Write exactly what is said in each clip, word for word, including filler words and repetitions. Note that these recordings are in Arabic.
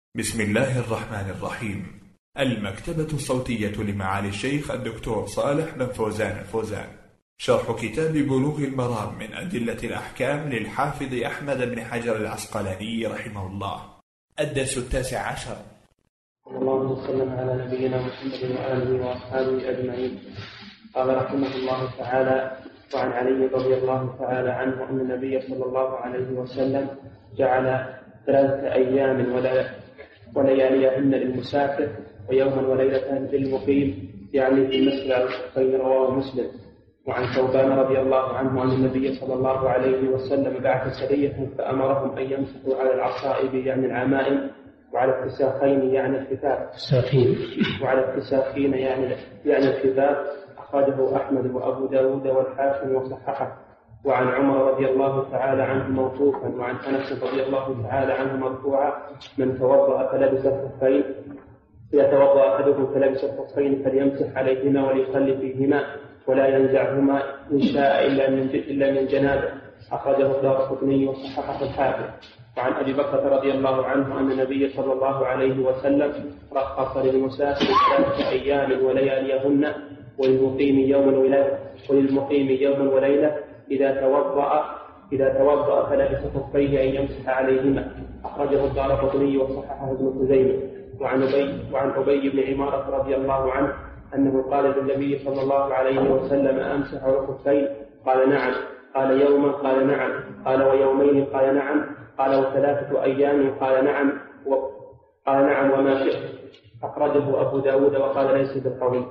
بسم الله الرحمن الرحيم. المكتبة الصوتية لمعالي الشيخ الدكتور صالح بن فوزان الفوزان، شرح كتاب بلوغ المرام من أدلة الأحكام للحافظ أحمد بن حجر العسقلاني رحمه الله، الدرس التاسع عشر. اللهم صل على نبينا محمد وآله وأصحابه أجمعين. قال رحمه الله تعالى: وعن علي رضي الله تعالى عنه أن النبي صلى الله عليه وسلم جعل ثلاثة أيام ولياليهن للمسافر ويوما وليلة للمقيم، يعني في المسجد على الخفين، رواه مسلم. وعن ثوبان رضي الله عنه أن النبي صلى الله عليه وسلم بعث سرية فأمرهم أن يمسحوا على العصائب يعني العمائم، وعلى التساخين يعني الخفاف التساخين وعلى التساخين يعني يعني الخفاف. أخرجه أحمد وأبو داود والحاكم وصححه. وعن عمر رضي الله تعالى عنه موقوفا، وعن أنس رضي الله تعالى عنه مرفوعا: من توضأ فلبس الخفين إذا توضأ أحدكم فلبس الخفين فليمسح عليهما وليصلي فيهما ولا ينزعهما إن شاء إلا من إلا من جنابه. أخرجه الدارقطني وصححه الحاكم. وعن أبي بكر رضي الله عنه أن النبي صلى الله عليه وسلم رخص للمسافر ثلاثة أيام ولياليهن وللمقيم يوما وليلة وللمقيم يوما وليلة إذا توضأ إذا توضأ فلبس خفيه أن يمسح عليهما. أخرجه الدارقطني وصححه ابن خزيمة. وعن أبي وعن أبي بن عمارة رضي الله عنه أنه قال للنبي صلى الله عليه وسلم: أمسح على الخفين؟ قال: نعم. قال: يوما؟ قال: نعم. قال: ويومين؟ قال: نعم. قال: وثلاثة أيام؟ قال: نعم. قال: نعم وما شئت. أخرجه أبو داود وقال: ليس بالقوي.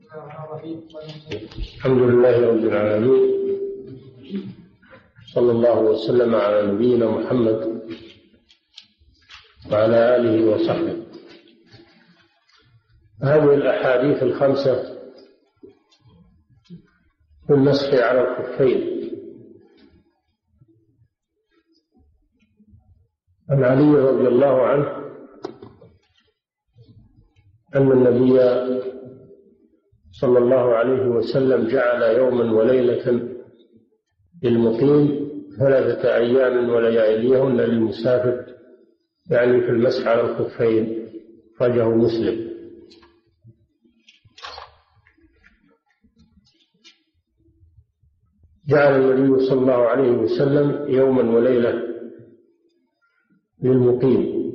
الحمد لله رب العالمين، صلى الله وسلم على نبينا محمد وعلى آله وصحبه. هذه الأحاديث الخمسة في المسح على الخفين. عن علي رضي الله عنه أن النبي صلى الله عليه وسلم جعل يوما وليلة للمقيم ثلاثة أيام ولياليهن للمسافر، يعني في المسح على الخفين. أخرجه مسلم. جعل النبي صلى الله عليه وسلم يوما وليلة للمقيم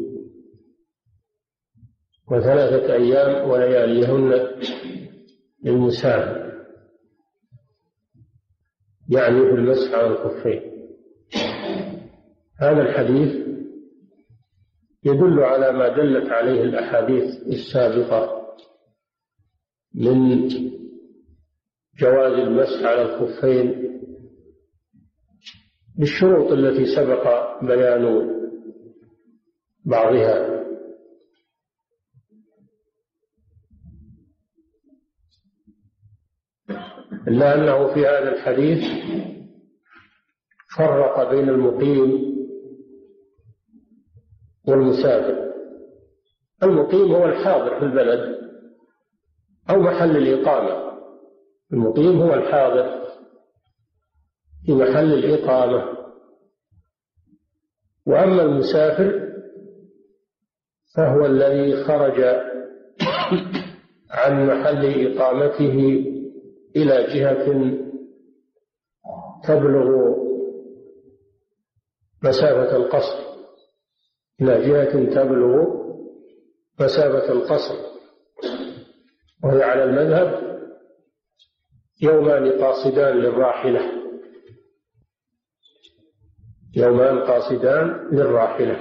وثلاثة أيام ولياليهن للمسافر، يعني في المسح على الخفين. هذا الحديث يدل على ما دلت عليه الأحاديث السابقة من جواز المسح على الخفين بالشروط التي سبق بيان بعضها. إلا أنه في هذا الحديث فرق بين المقيم والمسافر. المقيم هو الحاضر في البلد أو محل الإقامة. المقيم هو الحاضر في محل الإقامة. وأما المسافر فهو الذي خرج عن محل إقامته إلى جهة تبلغ مسافة القصر إلى جهة تبلغ مسافة القصر وهي على المذهب يومان قاصدان للراحلة يومان قاصدان للراحلة.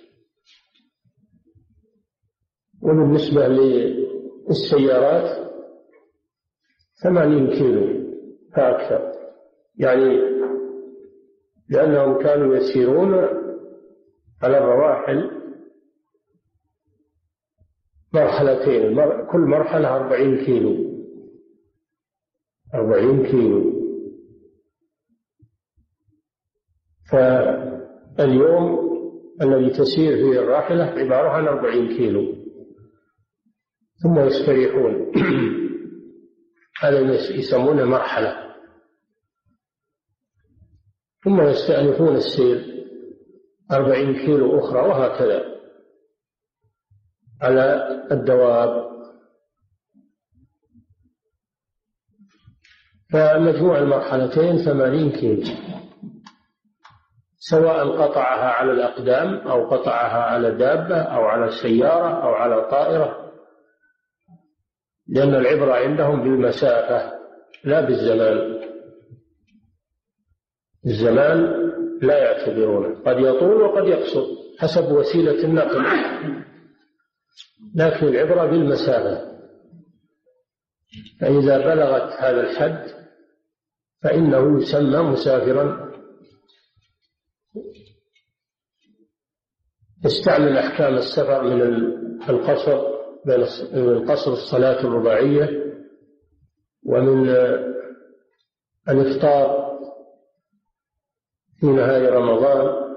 وبالنسبة للسيارات ثمانين كيلو فأكثر، يعني لأنهم كانوا يسيرون على الرواحل مرحلتين، كل مرحلة أربعين كيلو أربعين كيلو. فاليوم الذي تسير فيه الراحلة عبارة عن أربعين كيلو ثم يستريحون. هذا يسمونه مرحلة، ثم يستأنفون السير أربعين كيلو أخرى، وهكذا. على الدواب. فمجموع المرحلتين ثمانين كيلو، سواء قطعها على الأقدام أو قطعها على دابة أو على سيارة أو على طائرة، لأن العبرة عندهم بالمسافة لا بالزمان. الزمان لا يعتبرونه، قد يطول وقد يقصر حسب وسيلة النقل، لكن العبرة بالمسافة. فإذا بلغت هذا الحد فإنه يسمى مسافرا. يستعمل أحكام السفر من القصر، من القصر الصلاة الرباعية، ومن الإفطار في نهاية رمضان،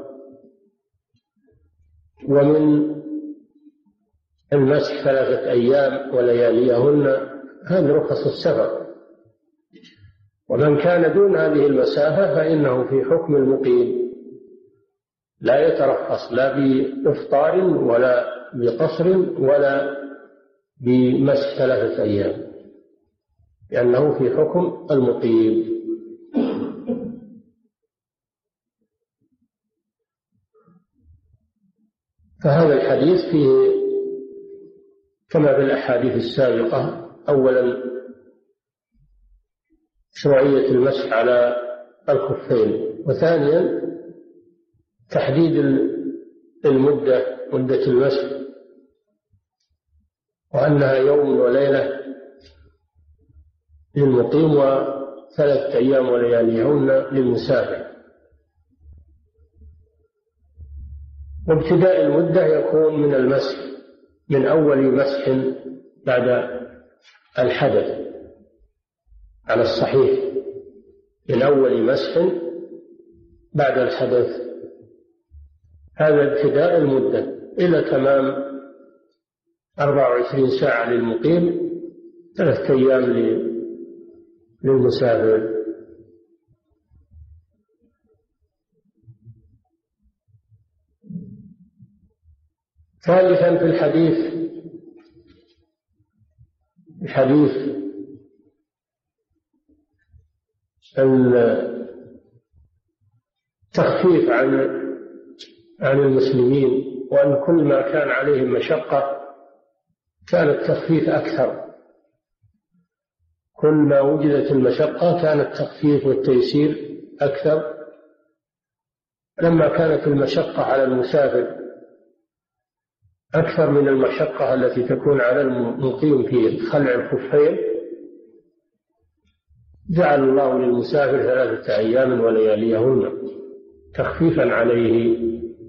ومن المسح ثلاثة أيام ولياليهن. هذه رخص السفر. ومن كان دون هذه المسافة فإنه في حكم المقيم، لا يترخص لا بإفطار ولا بقصر ولا بمسح ثلاثة أيام، لأنه في حكم المقيم. فهذا الحديث فيه كما في الأحاديث السابقة: أولا شرعية المسح على الخفين، وثانيا تحديد المدة مدة المسح، وأنها يوم وليلة للمقيم وثلاثة أيام ولياليهن للمسافر. وابتداء المدة يكون من المسح، من أول مسح بعد الحدث على الصحيح، من أول مسح بعد الحدث، هذا ابتداء المدة إلى تمام أربع وعشرين ساعة للمقيم، ثلاثة أيام للمسافر. ثالثا في الحديث الحديث التخفيف عن عن المسلمين، وأن كل ما كان عليهم مشقة كان التخفيف أكثر. كل ما وجدت المشقة كان التخفيف والتيسير أكثر. لما كانت المشقة على المسافر أكثر من المشقة التي تكون على المقيم في خلع الخفين، جعل الله للمسافر ثلاثة أيام ولياليهن تخفيفا عليه،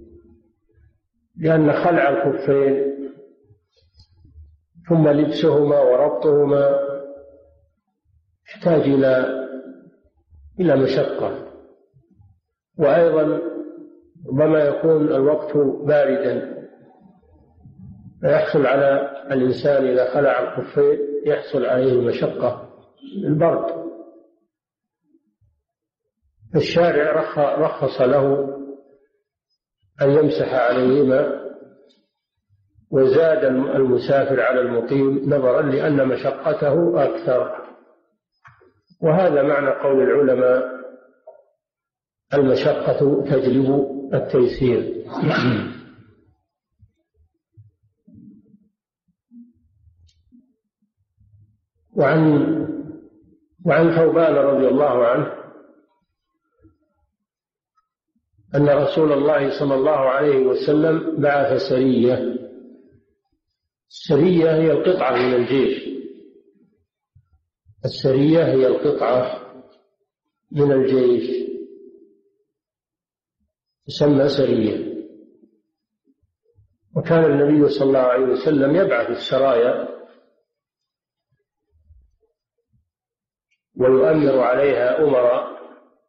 لأن خلع الخفين ثم لبسهما وربطهما يحتاج إلى إلى مشقة. وأيضا ربما يكون الوقت باردا، فيحصل على الإنسان إذا خلع الخفين يحصل عليه المشقة، البرد. الشارع رخص له أن يمسح عليهما، وزاد المسافر على المقيم نظرا لأن مشقته أكثر. وهذا معنى قول العلماء: المشقة تجلب التيسير. وعن وعن ثوبان رضي الله عنه أن رسول الله صلى الله عليه وسلم بعث سرية. السرية هي القطعة من الجيش، السرية هي القطعة من الجيش، تسمى سرية. وكان النبي صلى الله عليه وسلم يبعث السرايا ويؤمر عليها أمراء.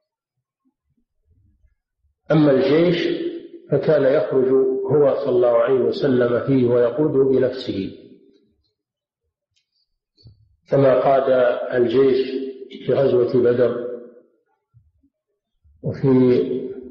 أما الجيش فكان يخرج هو صلى الله عليه وسلم فيه ويقوده بنفسه، كما قاد الجيش في غزوة بدر وفي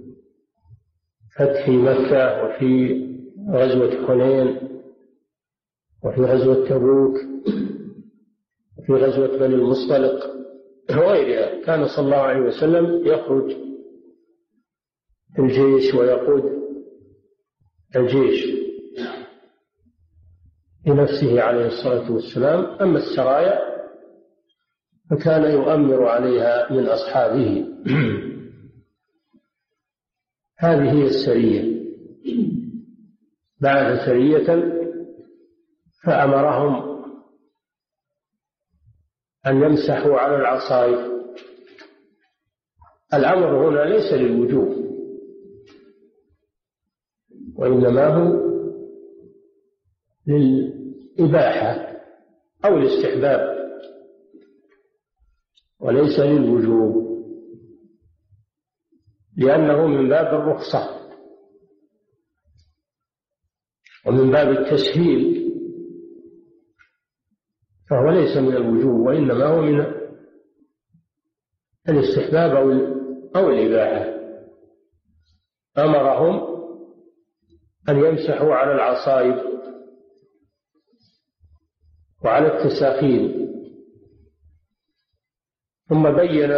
فتح مكة وفي غزوة حنين وفي غزوة تبوك وفي غزوة بني المصطلق وغيرها. كان صلى الله عليه وسلم يخرج في الجيش ويقود الجيش بنفسه عليه الصلاة والسلام. أما السرايا فكان يؤمر عليها من أصحابه. هذه هي السرية. بعث سرية فأمرهم أن يمسحوا على العصائب. الأمر هنا ليس للوجوب، وإنما هو للإباحة أو الاستحباب، وليس للوجوب، لأنه من باب الرخصة ومن باب التسهيل، فهو ليس من الوجوب، وإنما هو من الاستحباب أو الإباحة. أمرهم أن يمسحوا على العصائب وعلى التساخين. ثم بين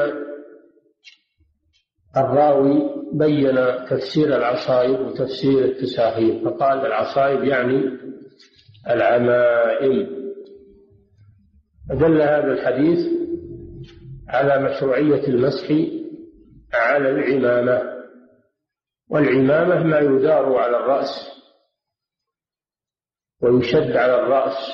الراوي بين تفسير العصائب وتفسير التساخين، فقال العصائب يعني العمائم. دل هذا الحديث على مشروعية المسح على العمامة، والعمامة ما يدار على الرأس ويشد على الرأس،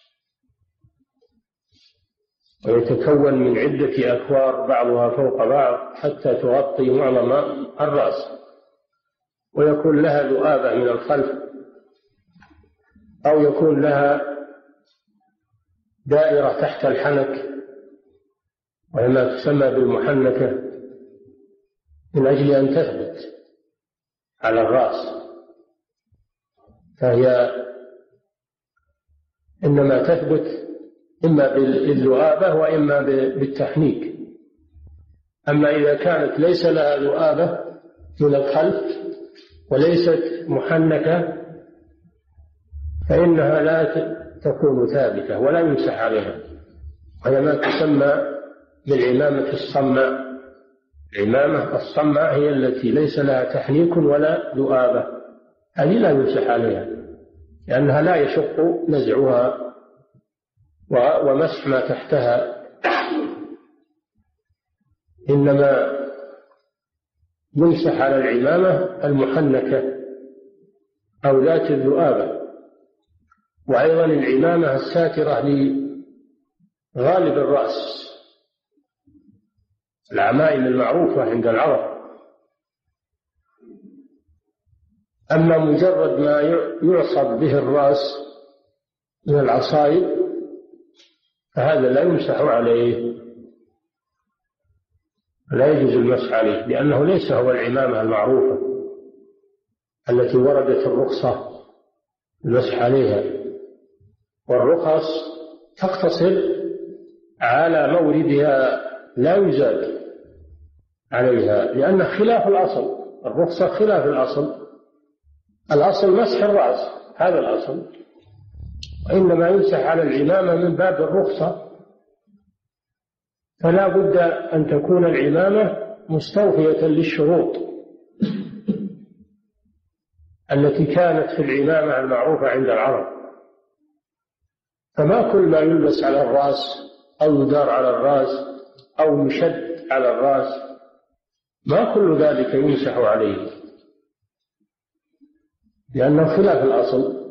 ويتكون من عدة أكوار بعضها فوق بعض حتى تغطي معظم الرأس، ويكون لها ذؤابة من الخلف، أو يكون لها دائرة تحت الحنك وهي ما تسمى بالمحنكة، من أجل أن تثبت على الرأس. فهي إنما تثبت إما بالذؤابة وإما بالتحنيك. أما إذا كانت ليس لها ذؤابة من الخلف وليست محنكة فإنها لا تكون ثابتة ولا يمسح عليها، وهي ما تسمى بالعمامة الصماء. العمامة الصماء هي التي ليس لها تحنيك ولا ذؤابة، هذه لا يمسح عليها لأنها لا يشق نزعها ومسح ما تحتها، إنما يمسح على العمامة المحنكة أو ذات الذؤابة. وأيضا العمامة الساترة لغالب الرأس، العمائم المعروفة عند العرب. أما مجرد ما يعصب به الرأس من العصائب فهذا لا يمسح عليه، لا يجوز المسح عليه، لأنه ليس هو العمامة المعروفة التي وردت الرخصة المسح عليها. والرخص تقتصر على موردها لا يزاد عليها، لأنه خلاف الأصل. الرخصة خلاف الأصل، الأصل مسح الرأس، هذا الأصل، وإنما يمسح على العمامة من باب الرخصة. فلا بد أن تكون العمامة مستوفية للشروط التي كانت في العمامة المعروفة عند العرب. فما كل ما يلبس على الرأس أو يدار على الرأس أو يشد على الرأس، ما كل ذلك يمسح عليه، لأنه خلاف الأصل.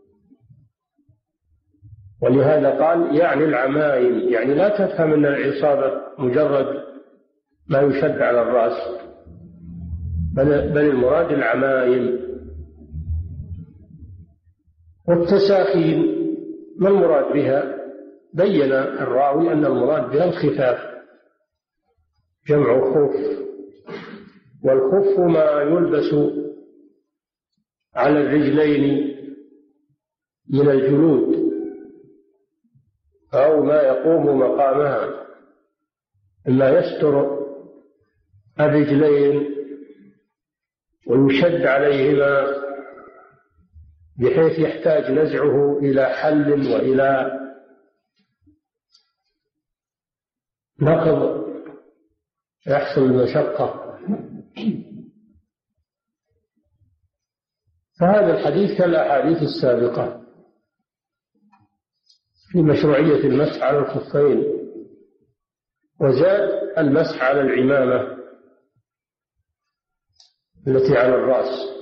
ولهذا قال يعني العمائم، يعني لا تفهم أن العصابة مجرد ما يشد على الرأس، بل, بل المراد العمائم. والتساخين ما المراد بها؟ بين الراوي أن المراد بها الخفاف، جمع خف، والخف ما يلبس على الرجلين من الجلود أو ما يقوم مقامها، إما يستر الرجلين ويشد عليهما بحيث يحتاج نزعه إلى حل وإلى نقض يحصل المشقة. فهذا الحديث كالأحاديث السابقة في مشروعية المسح على الخفين، وزاد المسح على العمامة التي على الرأس.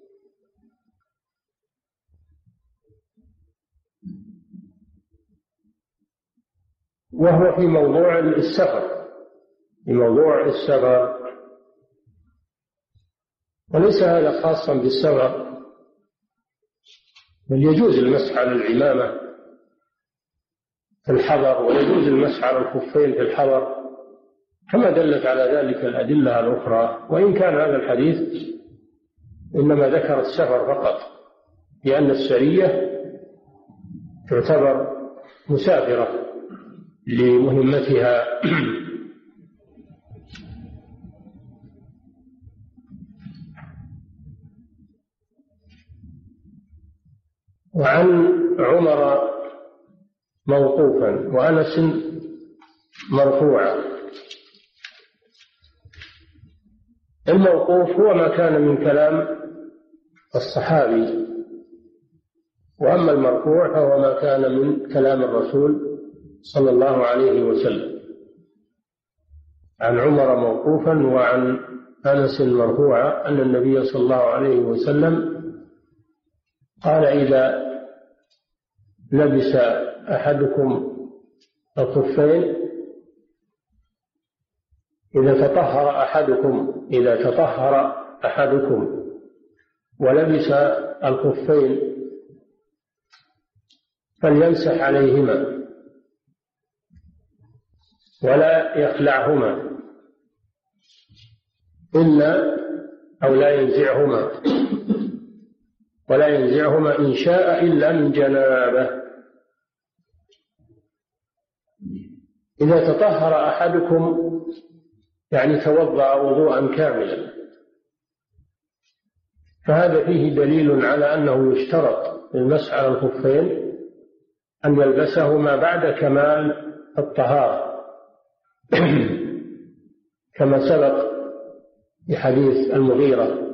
وهو في موضوع السفر، في موضوع السفر، وليس هذا خاصا بالسفر، بل يجوز المسح على العمامة في الحضر، ويجوز المسح على الخفين في الحضر، كما دلت على ذلك الأدلة الأخرى. وإن كان هذا الحديث إنما ذكر السفر فقط، لأن السرية تعتبر مسافرة لمهمتها. وعن عمر موقوفا وأنس مرفوعا. الموقوف هو ما كان من كلام الصحابي، وأما المرفوع فهو ما كان من كلام الرسول صلى الله عليه وسلم. عن عمر موقوفا وعن أنس مرفوعا أن النبي صلى الله عليه وسلم قال: إذا لبس أحدكم الخفين، إذا تطهر أحدكم إذا تطهر أحدكم ولبس الخفين فليمسح عليهما ولا يخلعهما إلا أو لا ينزعهما ولا ينزعهما إن شاء إلا من جنابه. إذا تطهر أحدكم يعني توضأ وضوءا كاملا، فهذا فيه دليل على أنه يشترط للمسح على الخفين أن يلبسهما بعد كمال الطهارة كما سبق في حديث المغيرة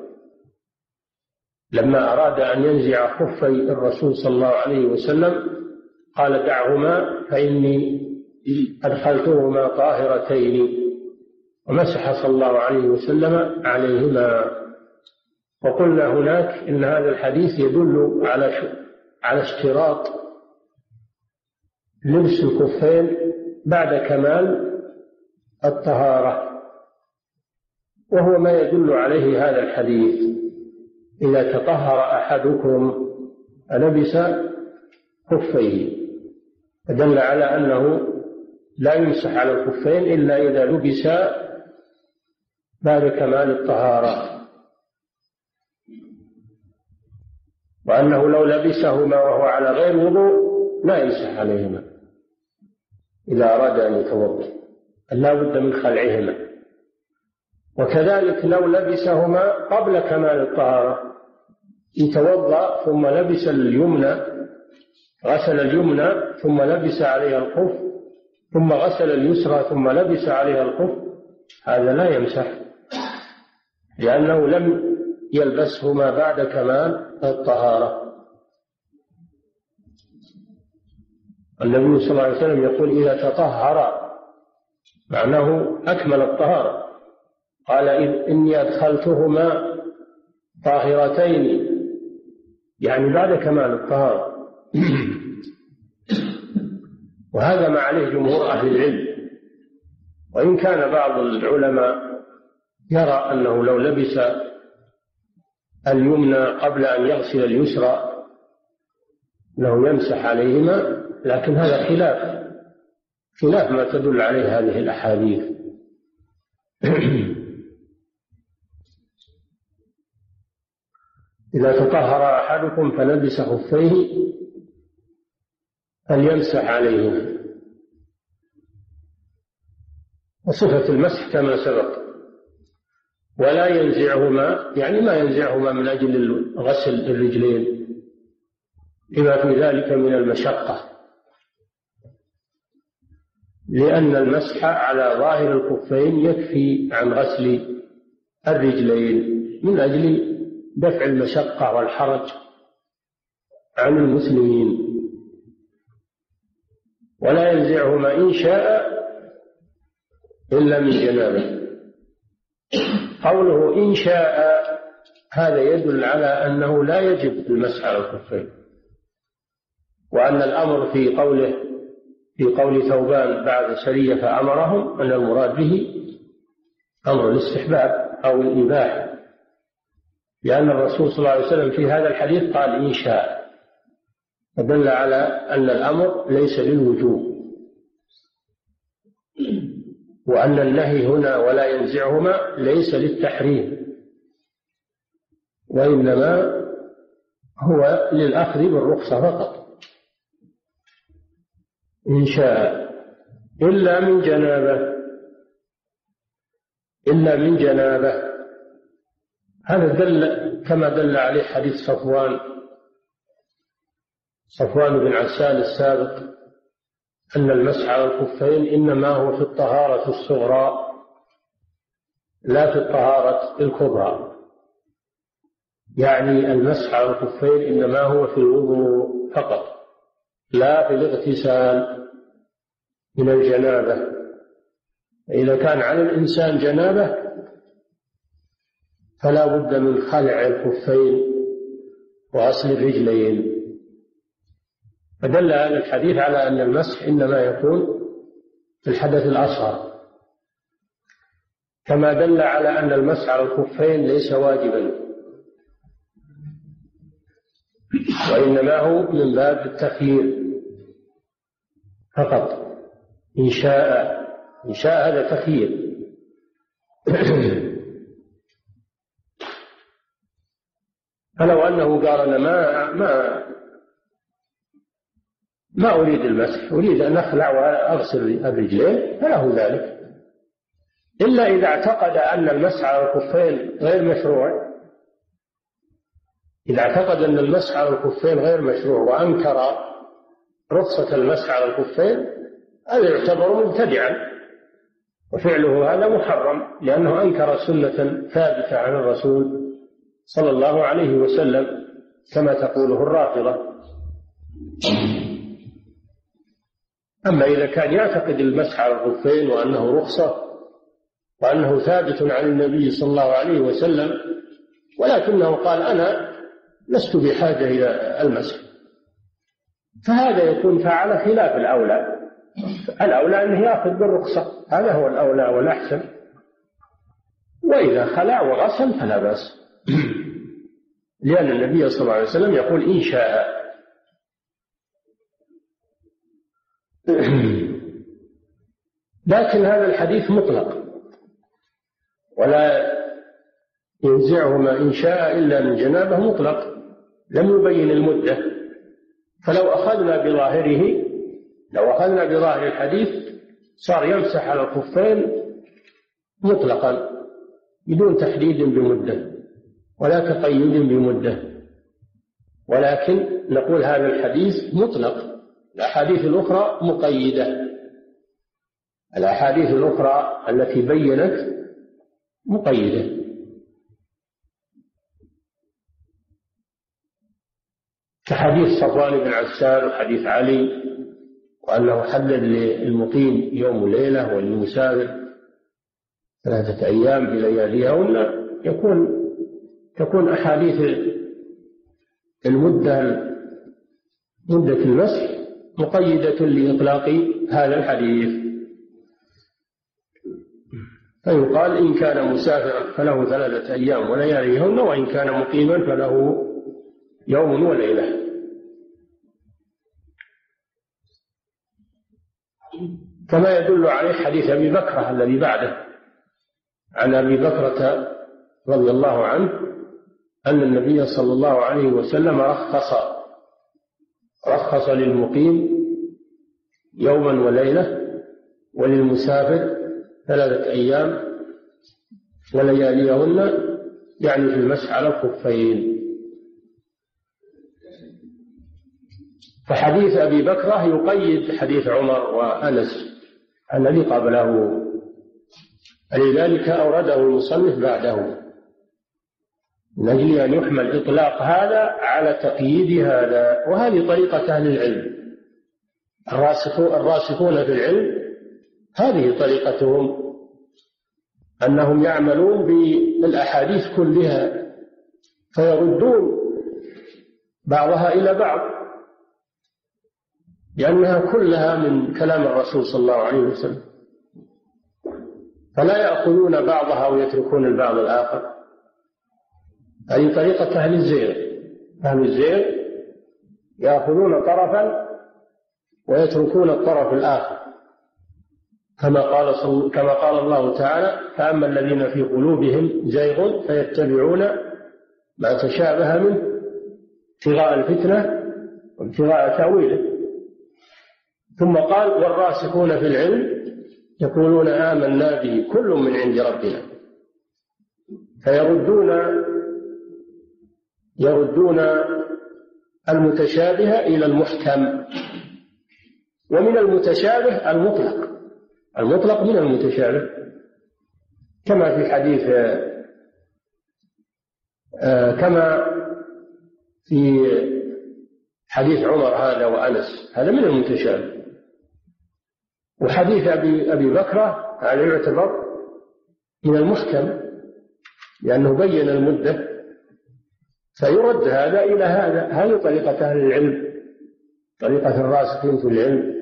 لما أراد أن ينزع خفي الرسول صلى الله عليه وسلم قال: دعهما فإني أدخلتهما طاهرتين، ومسح صلى الله عليه وسلم عليهما. وقلنا هناك إن هذا الحديث يدل على على اشتراط لبس الخفين بعد كمال الطهارة، وهو ما يدل عليه هذا الحديث: إذا تطهر أحدكم لبس خفيه، فدل على أنه لا يمسح على الخفين إلا إذا لبس بعد كمال الطهارة، وأنه لو لبسهما وهو على غير وضوء لا يمسح عليهما إذا أراد أن يتوضأ، لا بد من خلعهما. وكذلك لو لبسهما قبل كمال الطهارة، يتوضأ ثم لبس اليمنى، غسل اليمنى ثم لبس عليها الخف، ثم غسل اليسرى ثم لبس عليها الخف، هذا لا يمسح، لأنه لم يلبسهما بعد كمال الطهارة. النبي صلى الله عليه وسلم يقول: إذا تطهر، معناه أكمل الطهارة. قال: إني أدخلتهما طاهرتين، يعني بعد كمال الطهارة. وهذا ما عليه جمهور أهل العلم، وإن كان بعض العلماء يرى أنه لو لبس اليمنى قبل أن يغسل اليسرى أنه يمسح عليهما، لكن هذا خلاف خلاف ما تدل عليه هذه الأحاديث. إذا تطهر أحدكم فلبس خفيه فليمسح عليهما. وصفة المسح كما سبق: ولا ينزعهما، يعني ما ينزعهما من أجل غسل الرجلين، لما في ذلك من المشقة، لأن المسح على ظاهر الخفين يكفي عن غسل الرجلين من أجل دفع المشقة والحرج عن المسلمين، ولا ينزعهما إن شاء إلا من جنابه. قوله إن شاء هذا يدل على أنه لا يجب المسح على الخفين، وأن الأمر في قوله في قول ثوبان بعد سرية فأمرهم أن المراد به أمر الاستحباب أو الإباحة، لأن الرسول صلى الله عليه وسلم في هذا الحديث قال إن شاء، فدل على أن الأمر ليس للوجوب، وأن النهي هنا ولا ينزعهما ليس للتحريم، وإنما هو للأخذ بالرخصة فقط. إن شاء إلا من جنابه، إلا من جنابه، هذا دل كما دل عليه حديث صفوان صفوان بن عسال السابق أن المسح على الخفين إنما هو في الطهارة الصغرى لا في الطهارة الكبرى، يعني المسح على الخفين إنما هو في الوضوء فقط لا في الاغتسال من الجنابة. إذا كان على الإنسان جنابة فلا بد من خلع الخفين وغسل الرجلين. فدل هذا الحديث على أن المسح إنما يكون في الحدث الأصغر، كما دل على أن المسح على الخفين ليس واجبا، وإنما هو من باب التخيير فقط. إن شاء إن شاء هذا تخيير. فلو أنه قال أنا ما ما ما أريد المسح، أريد أن أخلع وأغسل الرجلين، فله ذلك، إلا إذا اعتقد أن المسح على الخفين غير مشروع. إذا اعتقد أن المسح على الخفين غير مشروع وأنكر رخصة المسح على الخفين، هذا يعتبر مبتدعا، وفعله هذا محرم، لأنه أنكر سنة ثابتة عن الرسول صلى الله عليه وسلم كما تقوله الرافضة. أما إذا كان يعتقد المسح على الخفين وأنه رخصة وأنه ثابت عن النبي صلى الله عليه وسلم، ولكنه قال أنا لست بحاجة إلى المسح، فهذا يكون فعل خلاف الأولى. الأولى أنه يأخذ بالرخصة، هذا هو الأولى والأحسن، وإذا خلع وغسل فلا بأس، لأن النبي صلى الله عليه وسلم يقول إن شاء. لكن هذا الحديث مطلق، ولا ينزعهما إن شاء إلا من جنابه مطلق، لم يبين المدة. فلو أخذنا بظاهره لو أخذنا بظاهر الحديث صار يمسح على الخفين مطلقا بدون تحديد بمدة ولا تقيد بمدة، ولكن نقول هذا الحديث مطلق، الأحاديث الأخرى مقيدة، الأحاديث الأخرى التي بينت مقيدة. كحديث صفوان بن عسال وحديث علي، وأنه حدد للمقيم يوم وليلة وللمسافر ثلاثة أيام بلياليهن، يكون تكون أحاديث المدة مدة المسح مقيدة لإطلاق هذا الحديث، فيقال إن كان مسافرا فله ثلاثة أيام ولياليهن، وإن كان مقيما فله يوم وليلة. كما يدل عليه حديث أبي بكرة الذي بعده، عن أبي بكرة رضي الله عنه أن النبي صلى الله عليه وسلم رخص رخص للمقيم يوما وليلة وللمسافر ثلاثة أيام ولياليهن، يعني في المسح على الخفين. فحديث أبي بكرة يقيد حديث عمر وأنس الذي قبله، لذلك أورده المصنف بعده من أجل أن يحمل إطلاق هذا على تقييد هذا. وهذه طريقة أهل العلم الراسخون في العلم، هذه طريقتهم، أنهم يعملون بالأحاديث كلها فيردون بعضها إلى بعض، لأنها كلها من كلام الرسول صلى الله عليه وسلم، فلا يأخذون بعضها ويتركون البعض الآخر. هذه طريقة أهل الزيغ. أهل الزيغ يأخذون طرفا ويتركون الطرف الآخر، كما قال كما قال الله تعالى: فأما الذين في قلوبهم زيغ فيتبعون ما تشابه منه ابتغاء الفتنة وابتغاء تأويله. ثم قال: والراسخون في العلم يقولون آمنا به كل من عند ربنا. فيردون يردون المتشابه إلى المحكم، ومن المتشابه المطلق المطلق من المتشابه، كما في حديث كما في حديث عمر هذا وأنس، هذا من المتشابه. وحديث أبي, أبي بكرة هذا يعتبر من المحكم لأنه بين المدة، فيرد هذا إلى هذا. هذه طريقة أهل العلم، طريقة الراسخين في العلم،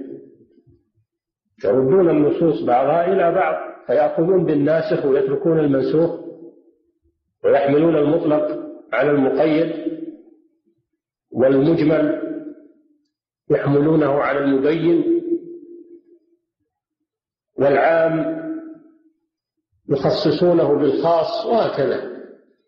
يردون النصوص بعضها إلى بعض، فيأخذون بالناسخ ويتركون المنسوخ، ويحملون المطلق على المقيد، والمجمل يحملونه على المبين، والعام يخصصونه بالخاص، وهكذا.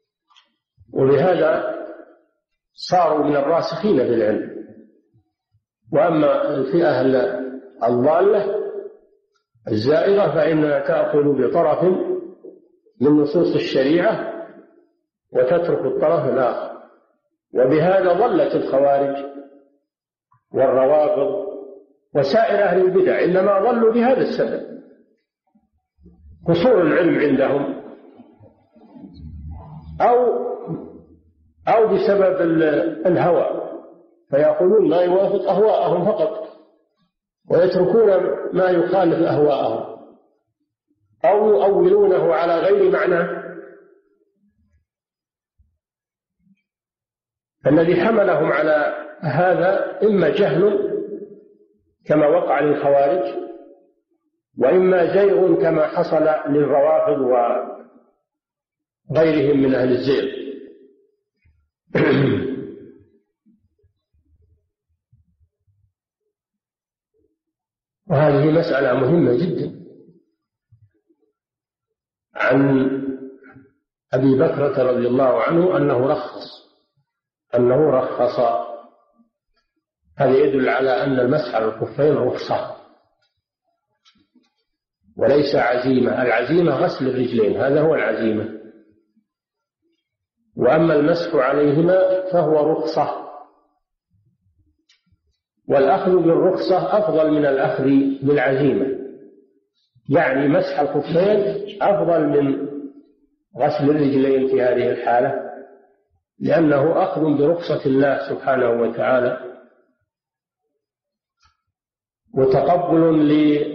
وبهذا صاروا من الراسخين في العلم. وأما الفئة الضالة الزائغة فإنها تأخذ بطرف من نصوص الشريعة وتترك الطرف الآخر. وبهذا ضلت الخوارج والروافض وسائر أهل البدع، إنما ضلوا بهذا السبب، قصور العلم عندهم، أو أو بسبب الهوى، فيأخذون ما يوافق أهواءهم فقط ويتركون ما يخالف أهواءهم، أو يؤولونه على غير معناه. الذي حملهم على هذا إما جهل كما وقع للخوارج، وإما زيغ كما حصل للروافض وغيرهم من أهل الزيغ. وهذه مسألة مهمة جدا. عن أبي بكرة رضي الله عنه أنه رخص أنه رخص هذا يدل على أن المسح على الخفين رخصة وليس عزيمة. العزيمة غسل الرجلين، هذا هو العزيمة. وأما المسح عليهما فهو رخصة، والأخذ بالرخصة أفضل من الأخذ بالعزيمة، يعني مسح الخفين أفضل من غسل الرجلين في هذه الحالة، لأنه أخذ برخصة الله سبحانه وتعالى وتقبل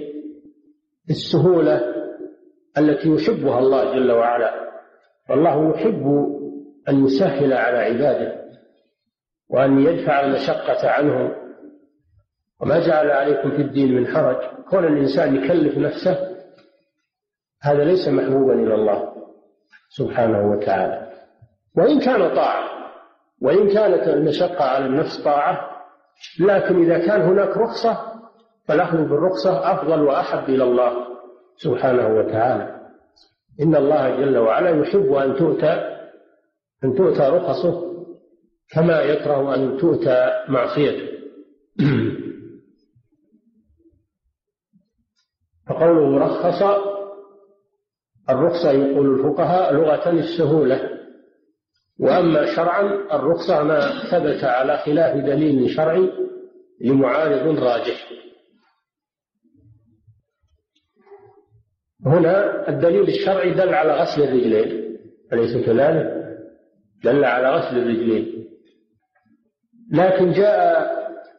للسهولة التي يحبها الله جل وعلا. والله يحب أن يسهل على عباده وأن يدفع المشقة عنهم، وما جعل عليكم في الدين من حرج. كون الإنسان يكلف نفسه هذا ليس محبوبا إلى الله سبحانه وتعالى، وإن كان طاعة، وإن كانت المشقة على النفس طاعة، لكن إذا كان هناك رخصة فالأخذ بالرخصة أفضل وأحب إلى الله سبحانه وتعالى. إن الله جل وعلا يحب أن تؤتى أن تؤتى رخصه كما يكره أن تؤتى معصيته. فقوله رخص، الرخصة يقول الفقهاء لغة السهولة، وأما شرعا الرخصة ما ثبت على خلاف دليل شرعي لمعارض راجح. هنا الدليل الشرعي دل على غسل الرجلين، أليس كذلك؟ دل على غسل الرجلين، لكن جاء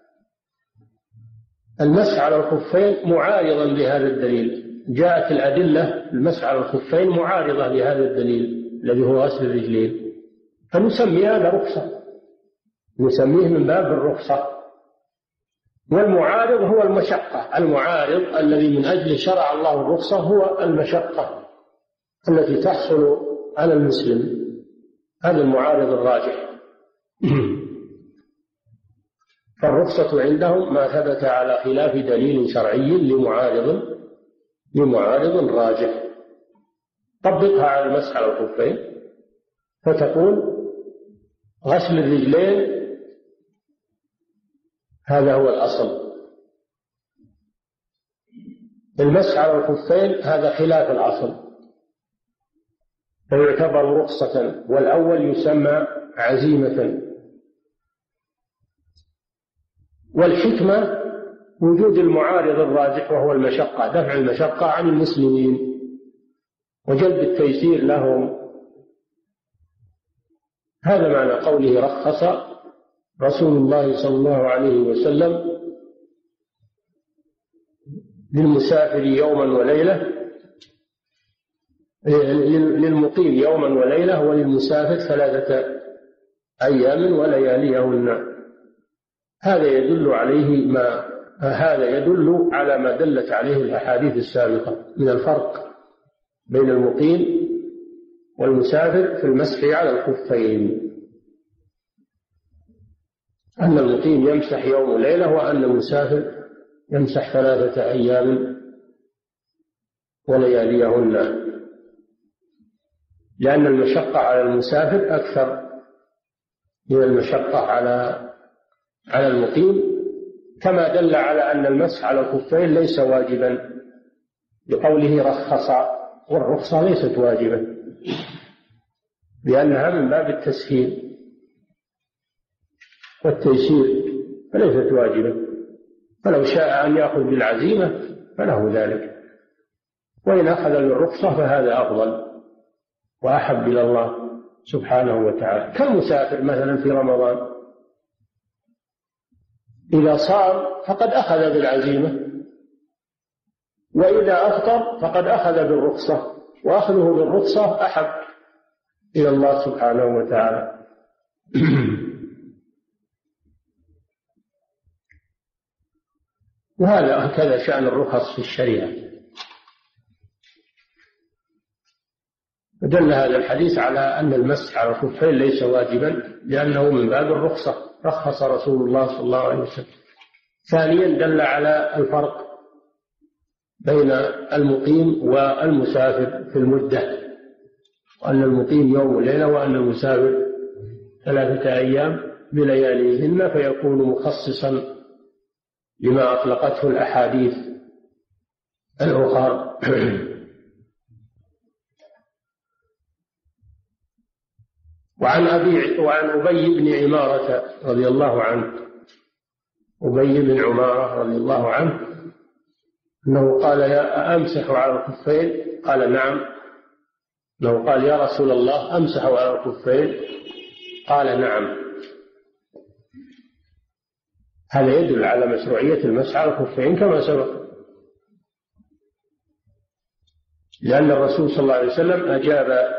المسح على الخفين معارضا لهذا الدليل. جاءت الأدلة المسح على الخفين معارضة لهذا الدليل الذي هو غسل الرجلين، فنسمي هذا رخصة، نسميه من باب الرخصة. والمعارض هو المشقة، المعارض الذي من أجل شرع الله الرخصة هو المشقة التي تحصل على المسلم، هذا المعارض الراجح. فالرخصة عندهم ما ثبت على خلاف دليل شرعي لمعارض لمعارض راجح. طبقها على المسح على الخفين فتقول غسل الرجلين هذا هو الأصل، المسح على الخفين هذا خلاف الأصل فيعتبر رخصة، والأول يسمى عزيمة. والحكمة وجود المعارض الراجح وهو المشقة، دفع المشقة عن المسلمين وجلب التيسير لهم. هذا معنى قوله رخص رسول الله صلى الله عليه وسلم للمسافر يوما وليلة، للمقيم يوما وليلة وللمسافر ثلاثة أيام ولياليهن. هذا يدل عليه ما هذا يدل على ما دلت عليه الأحاديث السابقة من الفرق بين المقيم والمسافر في المسح على الخفين، أن المقيم يمسح يوم وليلة وأن المسافر يمسح ثلاثة أيام ولياليهن، لأن المشقة على المسافر أكثر من المشقة على على المقيم، كما دل على أن المسح على الخفين ليس واجبا بقوله رخص، والرخصة ليست واجبة لأنها من باب التسهيل والتيسير فليست واجبة، فلو شاء أن يأخذ بالعزيمة فله ذلك، وإن أخذ بالرخصة فهذا أفضل وأحب إلى الله سبحانه وتعالى. كالمسافر مثلا في رمضان إذا صام فقد أخذ بالعزيمة، وإذا أفطر فقد أخذ بالرخصة، وأخذه بالرخصة أحب إلى الله سبحانه وتعالى. وهذا هكذا شأن الرخص في الشريعة. دل هذا الحديث على أن المسح على الخفين ليس واجبا لأنه من باب الرخصة، رخص رسول الله صلى الله عليه وسلم. ثانيا دل على الفرق بين المقيم والمسافر في المدة، وأن المقيم يوم وليلة وأن المسافر ثلاثة أيام بلياليهن، فيكون مخصصا لما أطلقته الأحاديث الأخرى. وعن أبي وعن أبي بن عمارة رضي الله عنه، أبي بن عمارة رضي الله عنه أنه قال يا أمسح على الخفين؟ قال نعم. أنه قال يا رسول الله أمسح على الخفين؟ قال نعم. هذا يدل على مشروعية المسح على الخفين كما سبق، لأن الرسول صلى الله عليه وسلم أجاب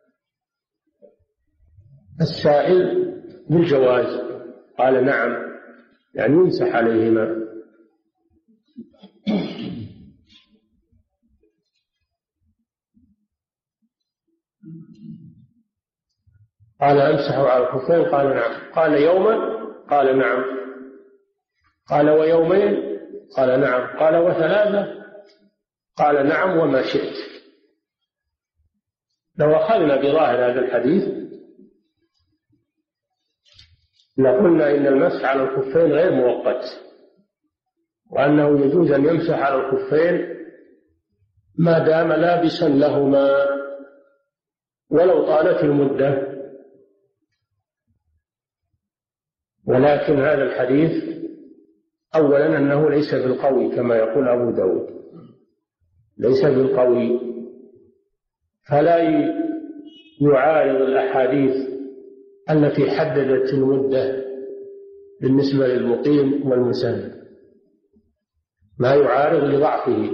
السائل بالجواز، قال نعم، يعني يمسح عليهما. قال أمسح على الخفين؟ قال نعم. قال يوما؟ قال نعم. قال ويومين؟ قال نعم. قال وثلاثة؟ قال نعم وما شئت. لو أخذنا بظاهر هذا الحديث لقلنا إن المسح على الخفين غير مؤقت، وأنه يجوز أن يمسح على الخفين ما دام لابسا لهما ولو طالت المدة. ولكن هذا الحديث أولا أنه ليس بالقوي كما يقول أبو داود، ليس بالقوي، فلا يعارض الأحاديث التي حددت المدة بالنسبة للمقيم والمسافر، ما يعارض لضعفه.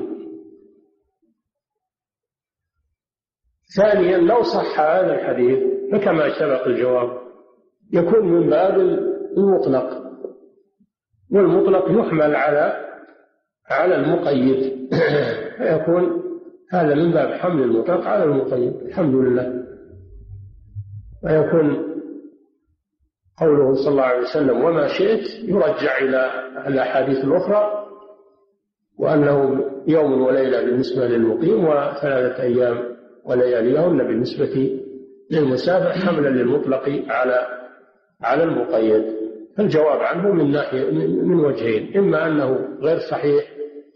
ثانيا لو صح هذا الحديث فكما سبق الجواب يكون من باب المطلق، والمطلق يحمل على على المقيد فيكون هذا من باب حمل المطلق على المقيد، الحمد لله. ويكون قوله صلى الله عليه وسلم وما شئت يرجع إلى الأحاديث الأخرى، وأنه يوم وليلة بالنسبة للمقيم وثلاثة أيام ولياليهن بالنسبة للمسافر، حملا للمطلق على على المقيد. فالجواب عنه من ناحية من وجهين، إما أنه غير صحيح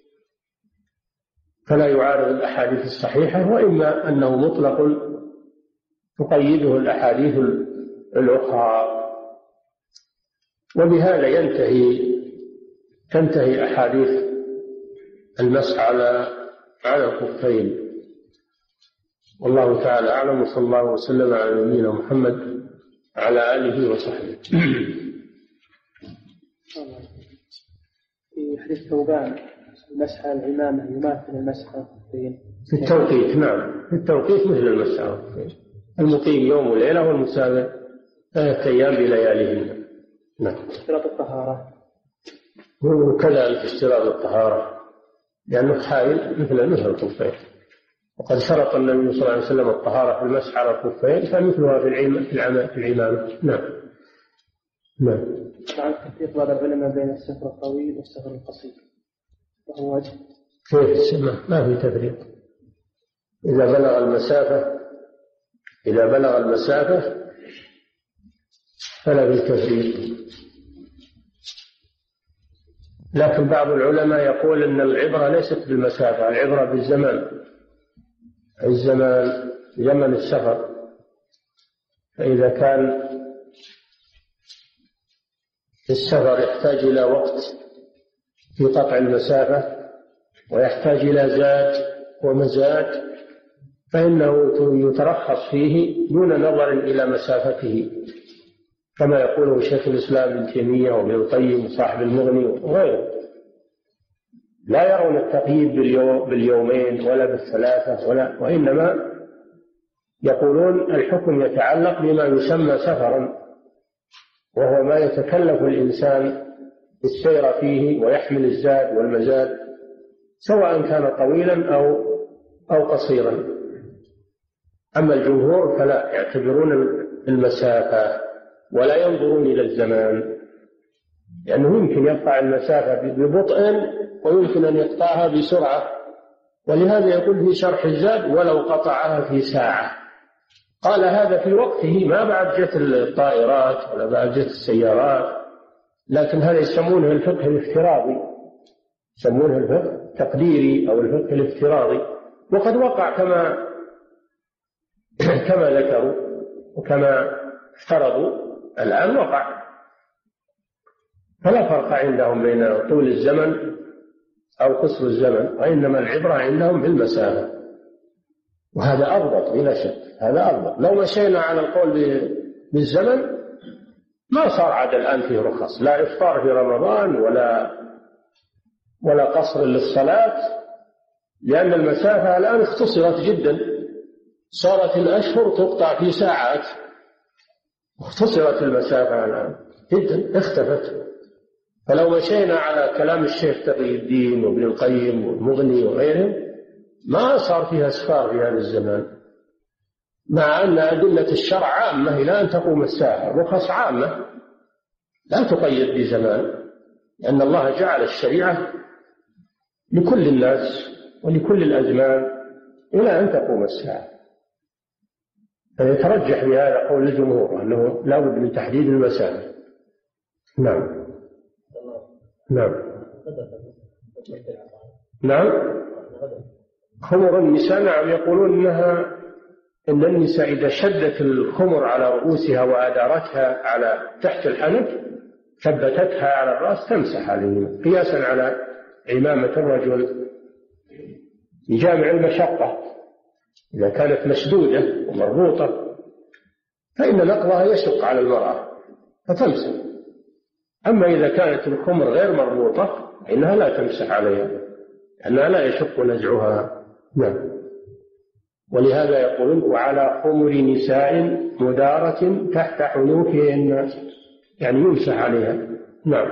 فلا يعارض الأحاديث الصحيحة، وإما أنه مطلق تقيده الأحاديث الأخرى. وبهذا ينتهي تنتهي أحاديث المسح على على الخفين. والله تعالى أعلم، وصلى الله وسلم على نبينا محمد على آله وصحبه. في حديث ثوبان المسح على العمامة يماثل المسح على الخفين في التوقيت، نعم في التوقيت مثل المسح على الخفين، المقيم يوم وليلة والمسافر ثلاثة أيام بلياليهن. نعم. اشتراط الطهارة وكذلك اشتراط الطهارة لأنه حائل مثل مثل الخفين، وقد شرط النبي صلى الله عليه وسلم الطهارة في المسح على الخفين فمثلها في العمامة في العمامة. نعم. نعم. مع التفريق بعض العلماء بين السفر الطويل والسفر القصير، وهو وجه كيف السماء ما في تفريق. إذا بلغ المسافة إذا بلغ المسافة فلا بالتفريق. لكن بعض العلماء يقول أن العبرة ليست بالمسافة، العبرة بالزمان، الزمان زمن السفر. فإذا كان السفر يحتاج إلى وقت في قطع المسافة ويحتاج إلى زاد ومزاد فإنه يترخص فيه دون نظر إلى مسافته، كما يقوله شيخ الإسلام ابن تيمية وابن القيم وصاحب المغني وغيره. لا يرون التقييد باليومين ولا بالثلاثة ولا، وإنما يقولون الحكم يتعلق بما يسمى سفرا، وهو ما يتكلف الإنسان السير فيه ويحمل الزاد والمزاد سواء كان طويلا أو أو قصيرا. أما الجمهور فلا يعتبرون المسافة ولا ينظرون إلى الزمان، لأنه يمكن يقطع المسافة ببطء ويمكن أن يقطعها بسرعة، ولهذا يقول في شرح الزاد ولو قطعها في ساعة. قال هذا في وقته ما بعد جت الطائرات ولا بعد جت السيارات، لكن هذا يسمونه الفقه الافتراضي، يسمونه الفقه التقديري أو الفقه الافتراضي، وقد وقع كما كما ذكروا وكما افترضوا الآن وقع. فلا فرق عندهم بين طول الزمن أو قصر الزمن، وإنما العبرة عندهم بالمسافة، وهذا أضبط بلا شك، هذا أضبط. لو مشينا على القول بالزمن ما صار عاد الآن فيه رخص، لا إفطار في رمضان ولا ولا قصر للصلاة، لأن المسافة الآن اختصرت جدا، صارت الأشهر تقطع في ساعات، اختصرت المسافة الآن جدا اختفت. فلو مشينا على كلام الشيخ تقي الدين وابن القيم والمغني وغيرهم ما صار فيها اسفار في هذا الزمان، مع أن أدلة الشرع عامة إلى أن تقوم الساعة، رخص عامة لا تقيد بزمان، لأن الله جعل الشريعة لكل الناس ولكل الأزمان إلى أن تقوم الساعة. فيترجح بهذا قول الجمهور أنه لا بد من تحديد المسافة. نعم. نعم. نعم. خمر النساء، نعم، يقولون إنها إن النساء إذا شدت الخمر على رؤوسها وأدارتها على تحت الحنك ثبتتها على الرأس تمسح عليهما، قياسا على عمامة الرجل بجامع المشقة. إذا كانت مسدودة ومربوطة فإن نقضها يشق على المرأة فتمسح، أما إذا كانت الخمر غير مربوطة فإنها لا تمسح عليها لأنها لا يشق نزعها. نعم. ولهذا يقولون وعلى خمر نساء مدارة تحت حنوكهن، يعني يمسح عليها. نعم.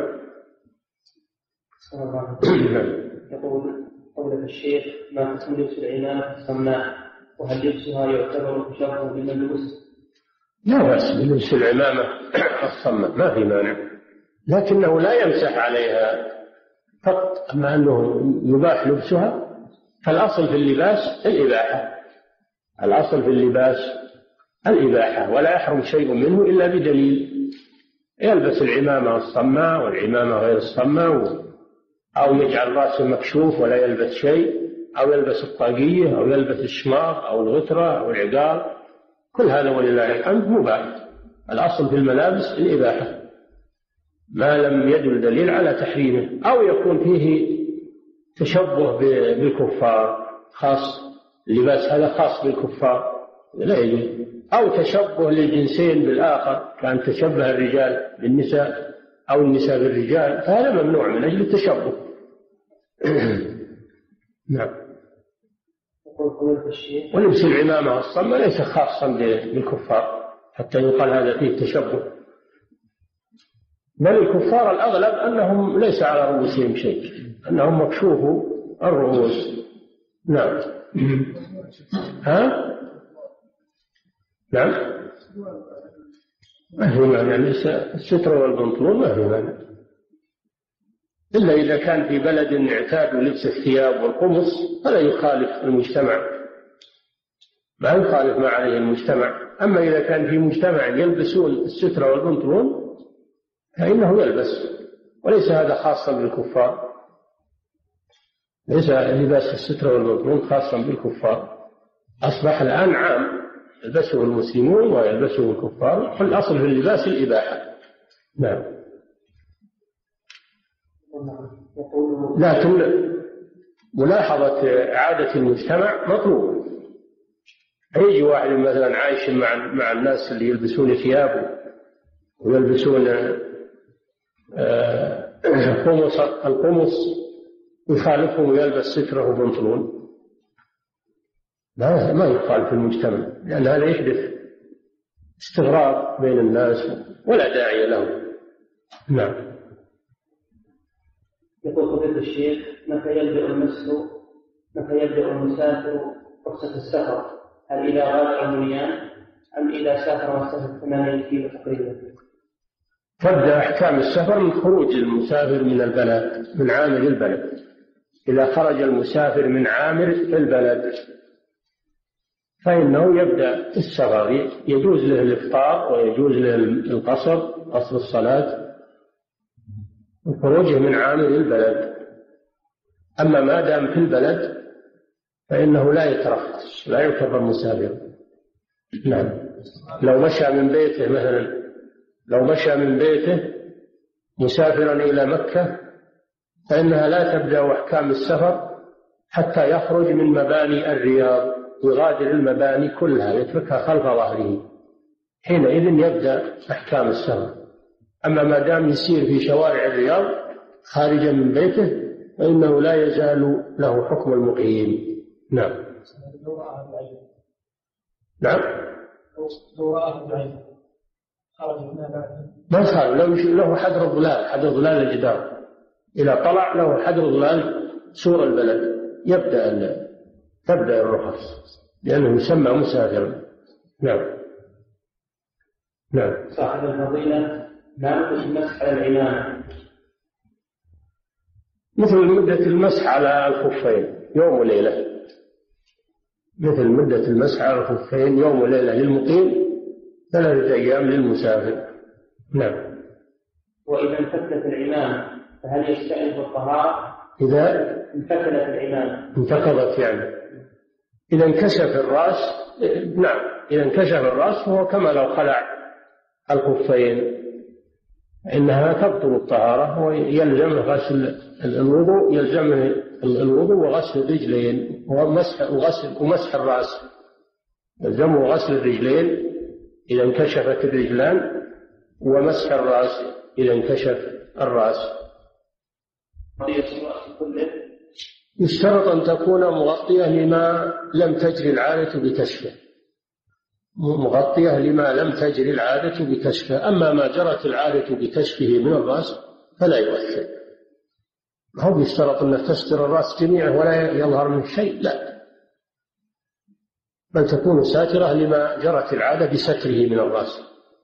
يقول قول الشيخ ما حكم لبس العمامة الصماء، وهل لبسها يعتبر شرطا بالملبوس؟ لا بأس بلبس العمامة الصماء، ما في مانع، لكنه لا يمسح عليها فقط. أما أنه يباح لبسها فالأصل في اللباس الإباحة، الأصل في اللباس الإباحة، ولا يحرم شيء منه إلا بدليل. يلبس العمامة الصماء والعمامة غير الصماء، أو يجعل رأسه مكشوف ولا يلبس شيء، أو يلبس الطاقية أو يلبس الشماغ أو الغترة أو العقال، كل هذا ولله الحمد مباح. الأصل في الملابس الإباحة ما لم يدل دليل على تحريمه، أو يكون فيه تشبه بالكفار، خاص اللباس هذا خاص بالكفار لا يجوز، أو تشبه للجنسين بالآخر، كان تشبه الرجال بالنساء أو النساء بالرجال، فهذا ممنوع من أجل التشبه. نعم. ولبس العمامة الصمة ليس خاصا بالكفار حتى يقال هذا فيه تشبه، بل الكفار الأغلب أنهم ليس على رؤوسهم شيء، أنهم مكشوف الرؤوس. نعم. ها؟ نعم. ما في مانع، الستر والبنطلون ما في مانع، إلا إذا كان في بلد اعتادوا لبس الثياب والقمص فلا يخالف المجتمع، ما يخالف ما عليه المجتمع. أما إذا كان في مجتمع يلبسون الستر والبنطلون فإنه يلبس، وليس هذا خاصا بالكفار، ليس لباس الستر والبنطلون خاصا بالكفار، أصبح الآن عام يلبسه المسلمون ويلبسه الكفار، فالأصل في اللباس الإباحة. نعم. لكن ملاحظة عادة المجتمع مطلوب. يجي واحد مثلا عايش مع مع الناس اللي يلبسون ثياب ويلبسون قمص القمص يخالفهم ويلبس ستره وبنطلون، لا ما يخالف المجتمع، لأن هذا يحدث استغراب بين الناس ولا داعي له. نعم. يقول فضيلة الشيخ متى يبدأ المسح، متى يبدأ المسافر رخصة السفر؟ هل إذا غادر المنيان أم إذا سافر مسافة ثمانين كيلو تقريبا؟ تبدأ أحكام السفر من خروج المسافر من البلد، من عامر البلد. إذا خرج المسافر من عامر البلد فإنه يبدأ السفر، يجوز له الإفطار ويجوز له القصر، قصر الصلاة، وخروجه من عامر البلد. أما ما دام في البلد فإنه لا يترخص، لا يعتبر مسافر. نعم. لو مشى من بيته مثلا، لو مشى من بيته مسافرا إلى مكة فإنها لا تبدأ أحكام السفر حتى يخرج من مباني الرياض، يغادر المباني كلها يتركها خلف ظهره، حينئذ يبدأ أحكام السفر. أما ما دام يسير في شوارع الرياض خارجا من بيته فإنه لا يزال له حكم المقيم. نعم. نعم. لو رآه بعيد خرج منها بعد ما صار له له حدر الظلال، حدر ظلال الجدار، إذا طلع له حدر ظلال سور البلد يبدأ تبدأ الرخص، لأنه يسمى مسافرا. نعم. نعم. صاحب الفضيلة ما مدة المسح على العمامة؟ مثل مدة المسح على الخفين يوم وليلة، مثل مدة المسح على الخفين يوم وليلة للمقيم، ثلاثة أيام للمسافر. نعم. وإذا انفتلت العمامة فهل يستأنف الطهارة؟ إذا انفتلت العمامة انتقضت يعني إذا انكشف الرأس، نعم، إذا انكشف الرأس فهو كما لو خلع الخفين، إنها تبطل الطهارة ويلزم غسل الوضوء، يلزم الوضوء وغسل الرجلين ومسح وغسل ومسح الرأس، يلزمه غسل الرجلين إذا انكشفت الرجلان ومسح الرأس إذا انكشف الرأس. يشترط أن تكون مغطية لما لم تجري العادة بكشفه، مغطية لما لم تجري العادة بكشفه. أما ما جرت العادة بكشفه من الرأس فلا يؤثر. هو يشترط أن تستر الرأس جميعه ولا يظهر منه شيء، لا، بل تكون ساترة لما جرت العادة بستره من الرأس.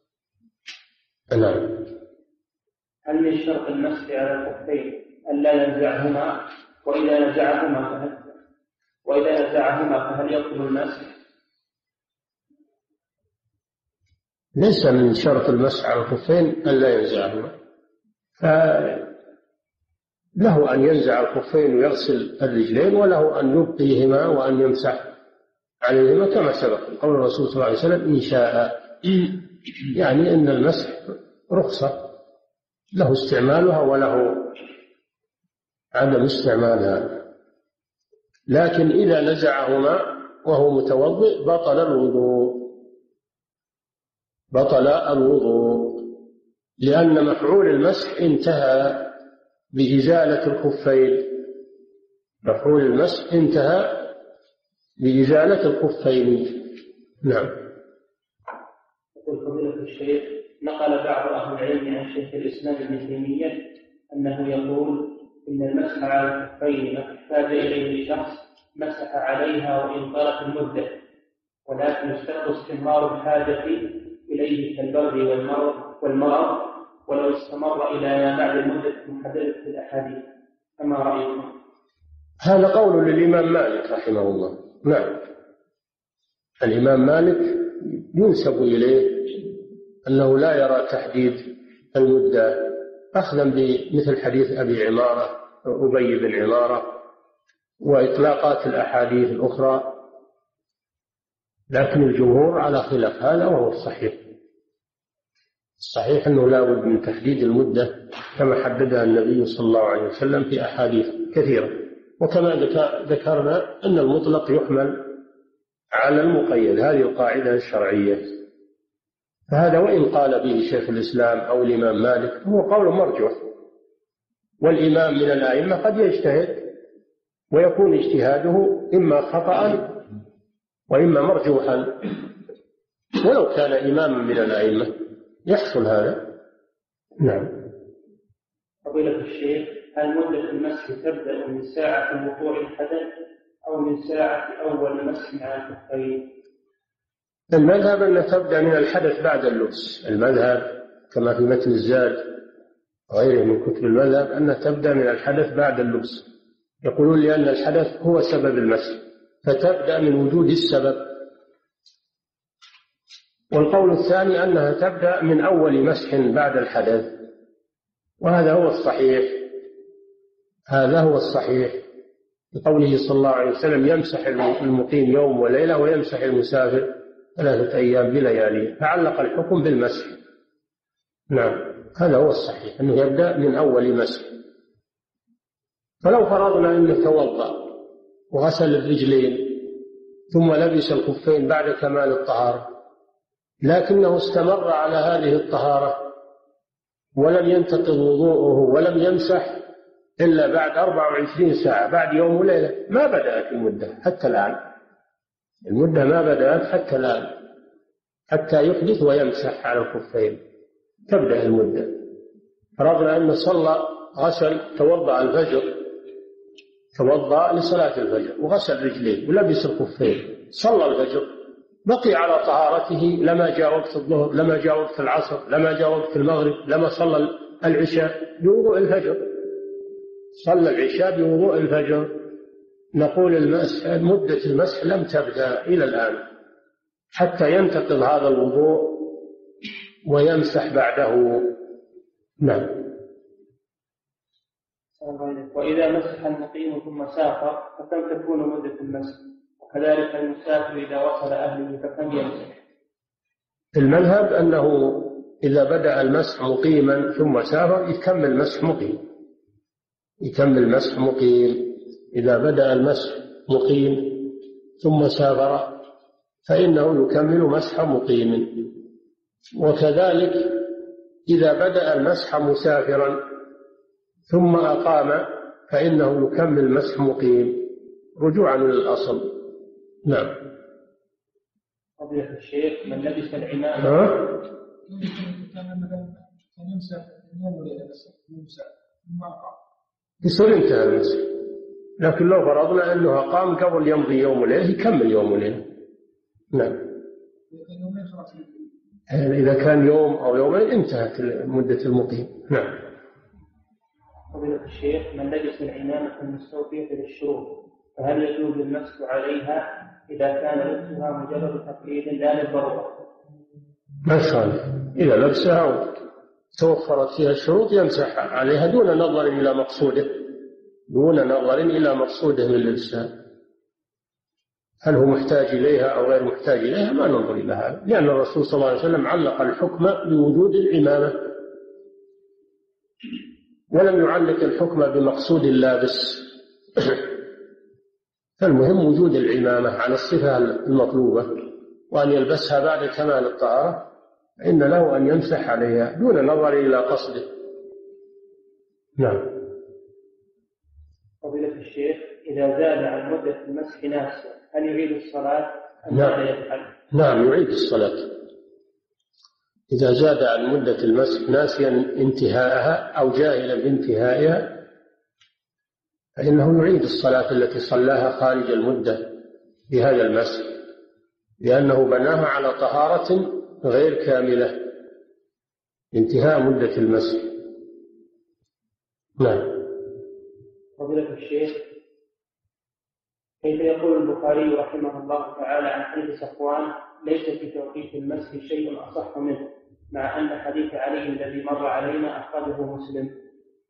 نعم. هل من شرط المسح على الخفين ألا ينزعهما؟ وإذا نزعهما فهل وإذا نزعهما فهل يطلب المسح؟ ليس من شرط المسح على الخفين ألا ينزعهما، فله أن ينزع الخفين ويغسل الرجلين، وله أن يبقيهما وأن يمسح عليهما كما سبق قول الرسول صلى الله عليه وسلم إن شاء، يعني أن المسح رخصة، له استعمالها وله عدم استعمالها. لكن إذا نزعهما وهو متوضئ بطل الوضوء، بطل الوضوء لأن مفعول المسح انتهى بإزالة الخفين، مفعول المسح انتهى بإزالة الخفين. نعم. يقول فضيلة الشيخ نقل بعض أهل العلم عن شيخ الإسلام ابن تيمية أنه يقول إن المسح على الخفين ما احتاج إليه شخص مسح عليها وإن طالت المدة، ولكن يشترط استمرار الحاجة إليه كالبرد والمرض والمرض ولو استمر إلى ما بعد المدة المحددة في الأحاديث، فما رأيكم؟ هذا قول للإمام مالك رحمه الله. نعم، الإمام مالك ينسب إليه أنه لا يرى تحديد المدة، أخذا بمثل حديث أبي عمارة أبي بن عمارة وإطلاقات الأحاديث الأخرى، لكن الجمهور على خلاف هذا وهو الصحيح. الصحيح أنه لا بد من تحديد المدة كما حددها النبي صلى الله عليه وسلم في أحاديث كثيرة، وكما ذكرنا أن المطلق يحمل على المقيد، هذه القاعدة الشرعية. فهذا وإن قال به شيخ الإسلام أو الإمام مالك هو قول مرجوح، والإمام من الأئمة قد يجتهد ويكون اجتهاده إما خطأ وإما مرجوحا، ولو كان إماما من الأئمة يحصل هذا. نعم. فضيلة الشيخ هل مدة المسح تبدأ من ساعة وقوع الحدث أو من ساعة أول مسح على الخفين؟ المذهب أن تبدأ من الحدث بعد اللبس، المذهب كما في متن الزاد وغيره من كتب المذهب أن تبدأ من الحدث بعد اللبس، يقولون لأن الحدث هو سبب المسح فتبدأ من وجود السبب. والقول الثاني أنها تبدأ من أول مسح بعد الحدث، وهذا هو الصحيح، هذا هو الصحيح بقوله صلى الله عليه وسلم يمسح المقيم يوم وليلة ويمسح المسافر ثلاثة أيام بليالي، فعلق الحكم بالمسح. نعم، هذا هو الصحيح أنه يبدأ من أول مسح. فلو فرضنا أنه توضأ وغسل الرجلين ثم لبس الخفين بعد كمال الطهارة، لكنه استمر على هذه الطهارة ولم ينتقض وضوءه ولم يمسح إلا بعد أربع وعشرين ساعة، بعد يوم وليلة، ما بدأت المدة حتى الآن، المدة ما بدأت حتى الآن حتى يحدث ويمسح على الخفين تبدأ المدة. فرضنا أنه صلى غسل توضأ الفجر، توضأ لصلاة الفجر وغسل رجليه ولبس الخفين، صلى الفجر، بقي على طهارته لما جاء وقت الظهر، لما جاء وقت العصر، لما جاء وقت المغرب، لما صلى العشاء بوضوء الفجر، صلى العشاء بوضوء الفجر، نقول المسح مدة المسح لم تبدأ إلى الآن حتى ينتقض هذا الوضوء ويمسح بعده. نعم. وإذا مسح المقيم ثم سافر فكم تكون مدة المسح؟ وكذلك المسافر إذا وصل أهله فكم يمسح؟ المذهب أنه إذا بدأ المسح مقيما ثم سافر يكمل مسح مقيم، يكمل مسح مقيم. إذا بدأ المسح مقيم ثم سافر فإنه يكمل مسح مقيم. وكذلك إذا بدأ المسح مسافرا ثم أقام فإنه يكمل مسح مقيم رجوعا للأصل. نعم. فضيلة الشيخ، من لبس العمامة يصير انتهى المسح، لكن لو فرضنا أنه أقام قبل يمضي يوم وليلة يكمل يوم وليلة. نعم. إذا كان يوم أو يومين انتهت مدة المقيم. نعم. فضيلة الشيخ، من لبس العمامة المستوفية للشروط فهل يجوز المسح عليها إذا كان لبسها مجرد تقليد لا للضرورة؟ ما صالح، إذا لبسها توفرت فيها الشروط يمسح عليها دون نظر إلى مقصوده، دون نظر إلى مقصوده من لبسها، هل هو محتاج إليها أو غير محتاج إليها، ما ننظر إلى هذا، لأن الرسول صلى الله عليه وسلم علق الحكم بوجود العمامة ولم يعلق الحكم بمقصود اللابس. فالمهم وجود العمامة على الصفة المطلوبة، وأن يلبسها بعد كمال الطهارة، فإن له أن يمسح عليها دون نظر إلى قصده. نعم. فضيلة الشيخ، إذا زاد عن مدة المسح ناسيا هل يعيد الصلاة أم ماذا يفعل؟ نعم، يعيد الصلاة. إذا زاد عن مدة المسح ناسيا انتهاءها أو جاهلا بانتهائها فإنه يعيد الصلاة التي صلاها خارج المدة بهذا المسح، لأنه بناها على طهارة غير كاملة انتهاء مدة المسح. نعم. فضيلة الشيخ، كيف يقول البخاري رحمه الله تعالى عن حديث صفوان ليس في توقيت المسح شيء أصح منه، مع أن حديث علي الذي مر علينا أخرجه مسلم؟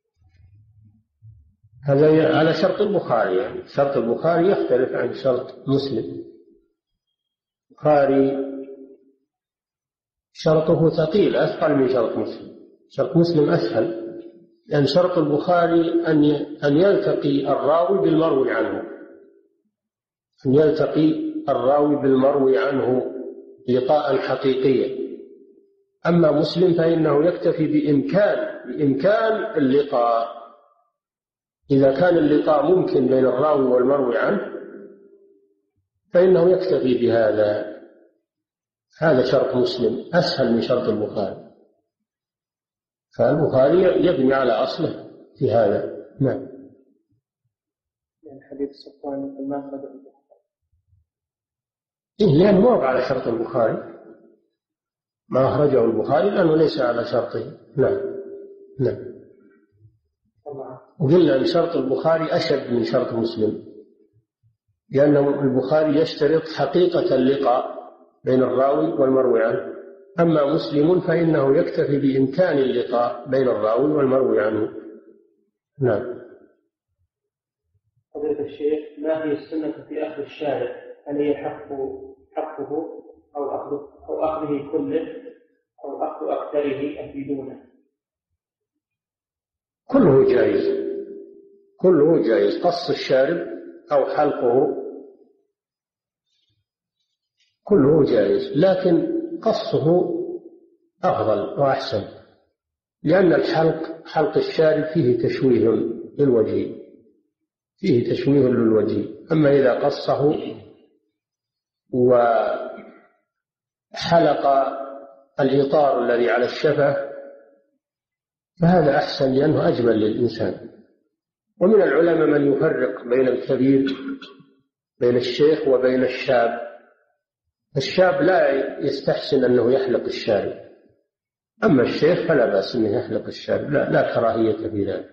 هذا على شرط البخاري، يعني شرط البخاري يختلف عن شرط مسلم. البخاري شرطه ثقيل أثقل من شرط مسلم، شرط مسلم أسهل، لأن شرط البخاري أن أن يلتقي الراوي بالمروي عنه، أن يلتقي الراوي بالمروي عنه لقاء حقيقيا. أما مسلم فإنه يكتفي بإمكان بإمكان اللقاء، إذا كان اللقاء ممكن بين الراوي والمروي عنه فإنه يكتفي بهذا. هذا شرط مسلم أسهل من شرط البخاري، فالبخاري يبني على أصله في هذا. نعم. يعني حديث صفوان ما أخرجه البخاري، إيه، لأنه ما هو على شرط البخاري، ما أخرجه البخاري لأنه ليس على شرطه. نعم. نعم. وقلنا أن شرط البخاري أشد من شرط مسلم، لأن البخاري يشترط حقيقة اللقاء بين الراوي والمروي عنه، أما مسلم فإنه يكتفي بإمكان اللقاء بين الراوي والمروي عنه. نعم. فضيلة الشيخ، ما هي السنة في أخذ الشارع؟ هل هي حقه حقه أو أخذ أو أخذه كله أو أخذ أكثره أفيدونه؟ كله جائز، كله جائز، قص الشارب أو حلقه كله جائز، لكن قصه أفضل وأحسن، لأن الحلق حلق الشارب فيه تشويه للوجه، فيه تشويه للوجه. أما إذا قصه وحلق الإطار الذي على الشفة فهذا أحسن، لأنه أجمل للإنسان. ومن العلماء من يفرق بين الكبير، بين الشيخ وبين الشاب. الشاب لا يستحسن أنه يحلق الشارب، أما الشيخ فلا بأس أنه يحلق الشارب، لا, لا كراهية في ذلك،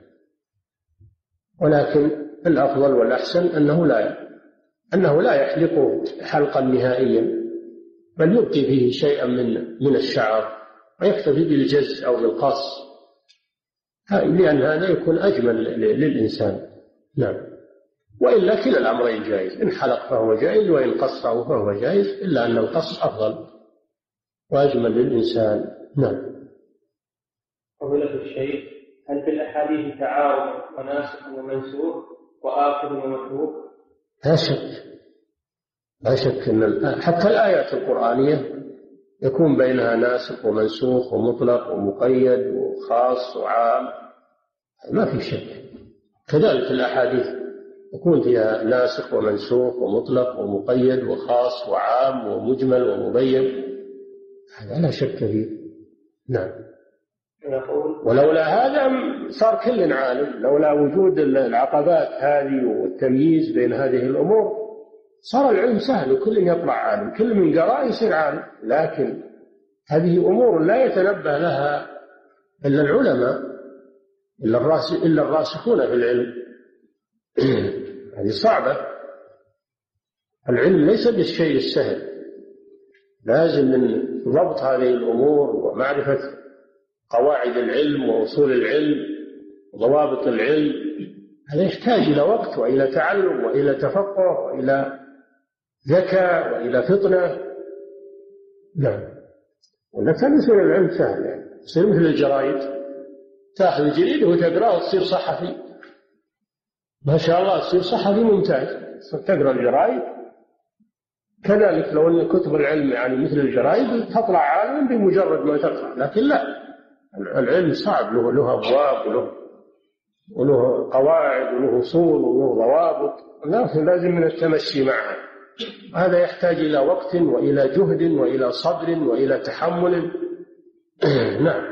ولكن الأفضل والأحسن أنه لا أنه لا يحلقه حلقا نهائيا، بل يبقي فيه شيئا من من الشعر ويكتفي بالجز أو بالقص، لأن هذا يكون أجمل للإنسان. نعم. وإلا كلا الأمرين جائز، إن حلق فهو جائز وإن قصه فهو جائز، إلا أن القص أفضل وأجمل للإنسان. نعم. فضيلة الشيخ، هل في الأحاديث تعارض وناسخ ومنسوخ وآخر ومتروك؟ لا شك لا شك أن حتى الآيات القرآنية يكون بينها ناسخ ومنسوخ ومطلق ومقيد وخاص وعام، ما في شك. كذلك الأحاديث يكون فيها ناسخ ومنسوخ ومطلق ومقيد وخاص وعام ومجمل ومبين، هذا لا شك فيه. نعم. ولولا هذا صار كل عالم، لولا وجود العقبات هذه والتمييز بين هذه الأمور صار العلم سهل وكل يطلع عالم، كل من قرأ يصير عالم. لكن هذه أمور لا يتنبه لها إلا العلماء، إلا الراس إلا الراسخون في العلم. هذه صعبة. العلم ليس بالشيء السهل، لازم من ضبط هذه الأمور ومعرفة قواعد العلم وأصول العلم وضوابط العلم. هذا يحتاج إلى وقت وإلى تعلم وإلى تفقه وإلى ذكاء وإلى فطنة. نعم. ولا كان يصير العلم سهل، يعني يصير مثل الجرائد، تأخذ الجريدة وتقرأه وتصير صحفي، ما شاء الله تصير صحفي ممتاز، تقرأ الجرائد. كذلك لو أن كتب العلم يعني مثل الجرائد تطلع عالم بمجرد ما تقرأ، لكن لا، العلم صعب، له له أبواب وله وله قواعد وله أصول وله ضوابط، لكن لازم من التمشي معها. هذا يحتاج إلى وقت وإلى جهد وإلى صبر وإلى تحمل. نعم.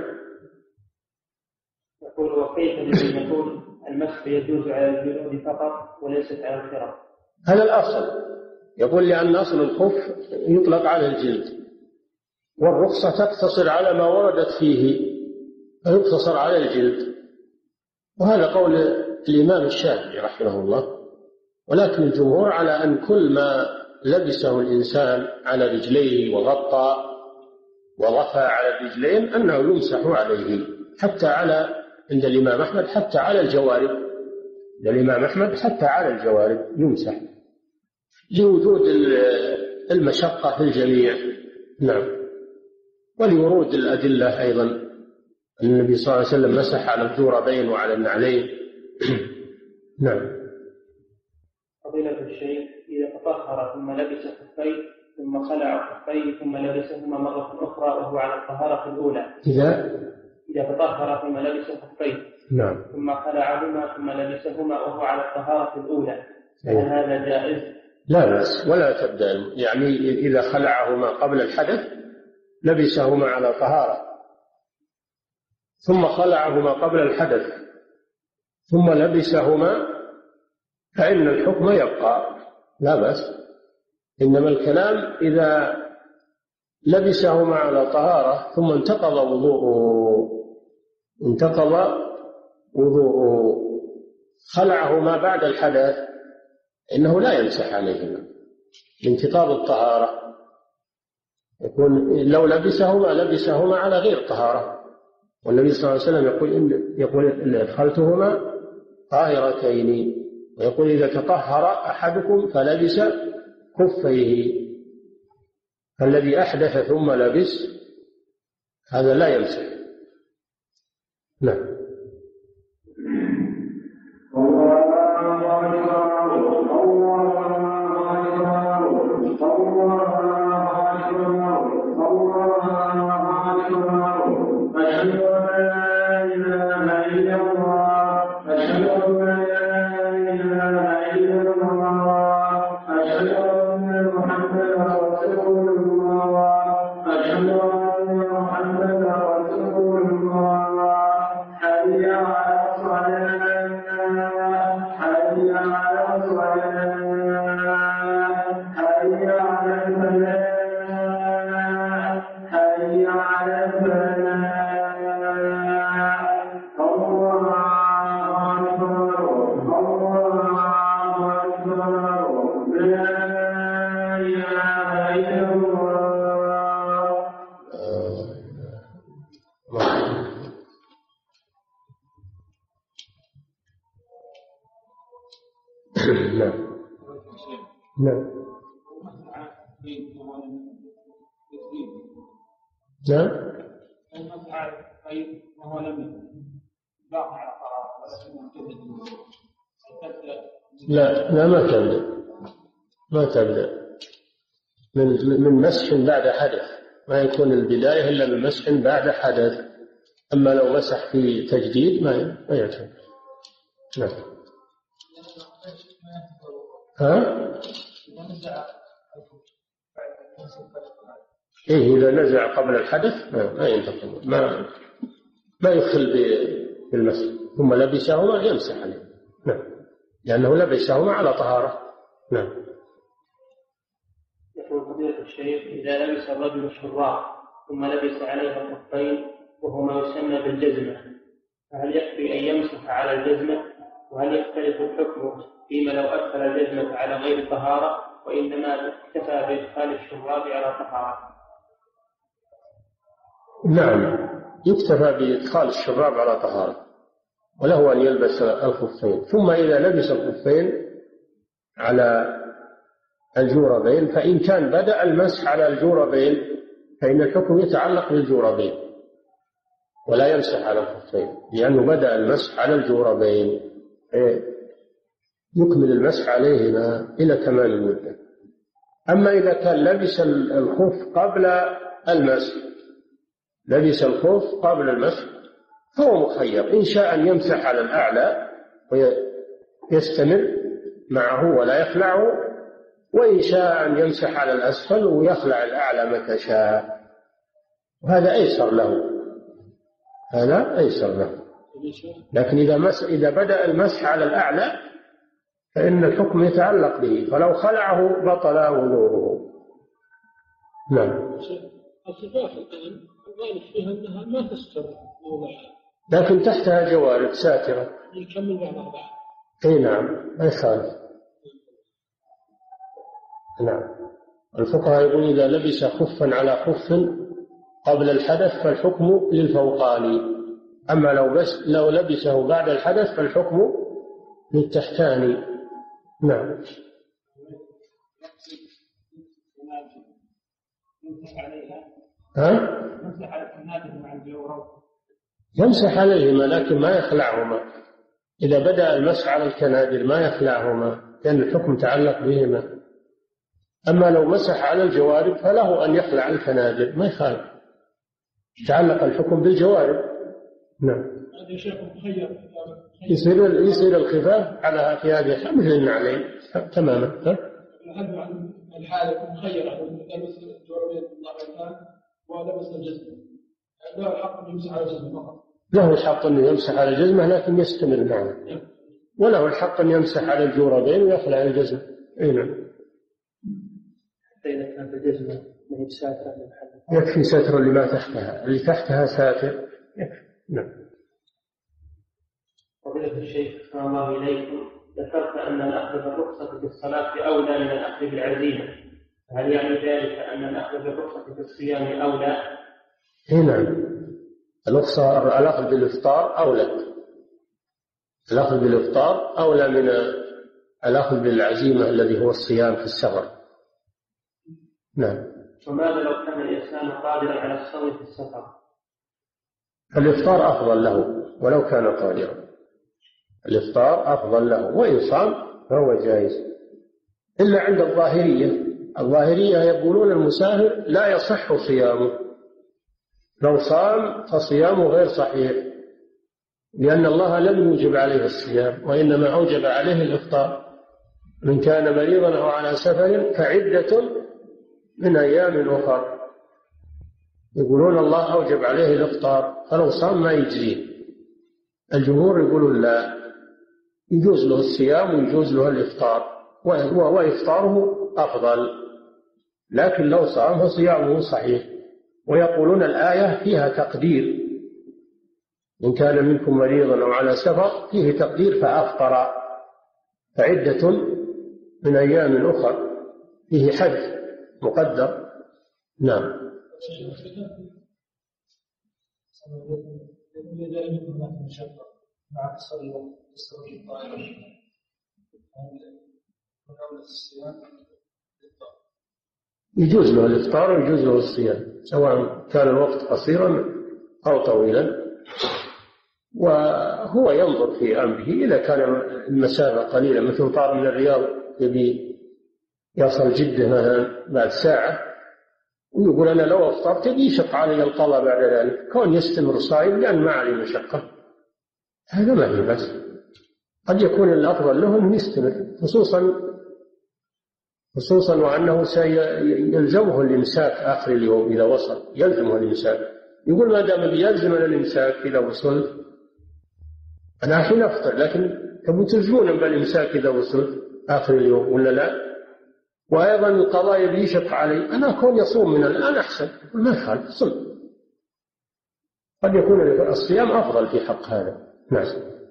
يقول: وكيف الذي يقول المسح يجوز على الجلود فقط وليست على الخرق؟ هذا الأصل، يقول لأن أصل الخف يطلق على الجلد، والرخصة تقتصر على ما وردت فيه فيقتصر على الجلد، وهذا قول الإمام الشافعي رحمه الله. ولكن الجمهور على أن كل ما لبسه الإنسان على رجليه وغطى وضفى على الرجلين أنه يمسح عليه، حتى على عند الإمام أحمد حتى على الجوارب، عند الإمام أحمد حتى على الجوارب يمسح لوجود المشقة في الجميع. نعم. ولورود الأدلة أيضا، النبي صلى الله عليه وسلم مسح على الجوربين وعلى النعلين. نعم. فضيلة الشيخ، إذا تطهر ثم لبس خفيه ثم خلع خفيه ثم لبسهما مرة أخرى وهو على الطهارة الأولى، إذا إذا تطهر ثم لبس خفيه نعم ثم خلعهما ثم لبسهما وهو على الطهارة الأولى، هل هذا جائز؟ لا بأس ولا تبدأ، يعني إذا خلعهما قبل الحدث لبسهما على طهارة، ثم خلعهما قبل الحدث ثم لبسهما، فإن الحكم يبقى، لا بأس. إنما الكلام إذا لبسهما على طهارة ثم انتقض وضوءه انتقض وضوءه خلعهما بعد الحدث إنه لا يمسح عليهما انتقاض الطهارة، يكون لو لبسهما لبسهما على غير طهارة. والنبي صلى الله عليه وسلم يقول إن يقول إن أدخلتهما طاهرتين، ويقول إذا تطهر أحدكم فلبس خفيه، فالذي أحدث ثم لبس هذا لا يمسح. نعم. المسح على الخفين وهو هو لم باقي على قرار ولكنه تبدأ لا لا ما تبدأ ما تبدأ من من مسح بعد حدث، ما يكون البداية إلا من مسح بعد حدث. أما لو مسح في تجديد ما ما يعتبر. نعم. ها؟ إيه إذا نزع قبل الحدث ما ينتقل، ما ما يخل بالمسح، ثم لبسهما يمسح عليه. نعم، لأنه لبسهما على طهارة. نعم. يقول فضيلة الشيخ: إذا لبس الرجل الشراب ثم لبس عليها الخفين وهو ما يسمى بالجزمة، فهل يكفي أن يمسح على الجزمة؟ وهل يختلف الحكم فيما لو أدخل الجزمة على غير طهارة وإنما اكتفى بإدخال الشراب على طهارة؟ نعم، يكتفى بإدخال الشراب على طهارة، وله أن يلبس الخفين. ثم إذا لبس الخفين على الجوربين، فإن كان بدأ المسح على الجوربين فإن الحكم يتعلق بالجوربين ولا يمسح على الخفين، لأنه بدأ المسح على الجوربين يكمل المسح عليهما إلى كمال المدة. أما إذا كان لبس الخف قبل المسح لبس الخف قبل المسح فهو مخير، إن شاء أن يمسح على الأعلى ويستمر معه ولا يخلعه، وإن شاء أن يمسح على الأسفل ويخلع الأعلى متى شاء، وهذا أيسر له هذا أيسر له. لكن إذا, مس... إذا بدأ المسح على الأعلى فإن الحكم يتعلق به، فلو خلعه بطل وضوءه. نعم. الخفاف الآن الغالب فيها أنها ما تستر موضعها، لكن تحتها جوارب ساترة. يكمل بعض أربعة. أي نعم، ما يخالف. نعم. الفقهاء يقول إذا لبس خفا على خف قبل الحدث فالحكم للفوقاني، أما لو بس لو لبسه بعد الحدث فالحكم للتحتاني. نعم. ها؟ يمسح عليهما لكن ما يخلعهما. إذا بدأ المسح على الكنادر ما يخلعهما لأن الحكم يتعلق بهما. أما لو مسح على الجوارب فله أن يخلع الكنادر ما يخالف، يتعلق الحكم بالجوارب. نعم. يصير يصير الخفاف على في هذه الحال مثل النعلين تماما. الحد عن الحالة مخيرة لبس الجواربين الضعيفان ولبس الجزمة، له الحق أن يمسح على الجزمة فقط. له الحق أن يمسح على الجزمة لكن يستمر معه، وله الحق أن يمسح على الجوربين ويخلع الجزمة. أي نعم. إذا كانت الجزمة ما هي ساترة يكفي ستر اللي ما تحتها، اللي تحتها ساتر يكفي. نعم. فضيلة الشيخ أحسن الله إليكم، ذكرت أن الأخذ بالرخصة في الصلاة أولى من الأخذ بالعزيمة، هل يعني ذلك أن الأخذ بالرخصة في الصيام أولى؟ نعم، الرخصة الأخذ بالإفطار أولى، الأخذ بالإفطار أولى من الأخذ بالعزيمة الذي هو الصيام في السفر. نعم. وماذا لو كان الإنسان قادرا على الصوم في السفر؟ الإفطار أفضل له ولو كان قادرا، الإفطار أفضل له، وإن صام فهو جائز، إلا عند الظاهرية. الظاهرية يقولون المسافر لا يصح صيامه، لو صام فصيامه غير صحيح، لأن الله لم يوجب عليه الصيام وإنما أوجب عليه الإفطار. من كان مريضا أو على سفر فعدة من أيام أخر. يقولون الله أوجب عليه الإفطار فلو صام ما يجزيه. الجمهور يقولون لا، يجوز له الصيام ويجوز له الإفطار، وإفطاره أفضل، لكن لو صام فصيامه صحيح. ويقولون الآية فيها تقدير، إن كان منكم مريضا أو على سفر فيه تقدير فأفطر فعدة من أيام أخر، فيه حد مقدر. نعم. يجوز له الإفطار ويجوز له الصيام سواء كان الوقت قصيرا أو طويلا. وهو ينظر في أمره. إذا كان المسافة قليلة مثل طار من الرياض يبي يصل جدة مثلا بعد ساعة ويقول أنا لو أفطرت يشق علي القضاء بعد ذلك، كون يستمر صائم لأن ما عليه مشقة، هذا ما هي بس. قد يكون الأفضل له أن يستمر، خصوصا خصوصا وأنه سيلزمه الإمساك آخر اليوم إذا وصل، يلزمه الإمساك. يقول ما دام يلزمنا الإمساك إذا وصلت أنا الحين أفطر، لكن تبوا تلزمون بالإمساك إذا وصلت آخر اليوم ولا لا؟ وأيضا القضاء يبي يشق علي، أنا أكون يصوم من الآن أحسن، ما يخالف صم. قد يكون الصيام أفضل في حق هذا. نعم.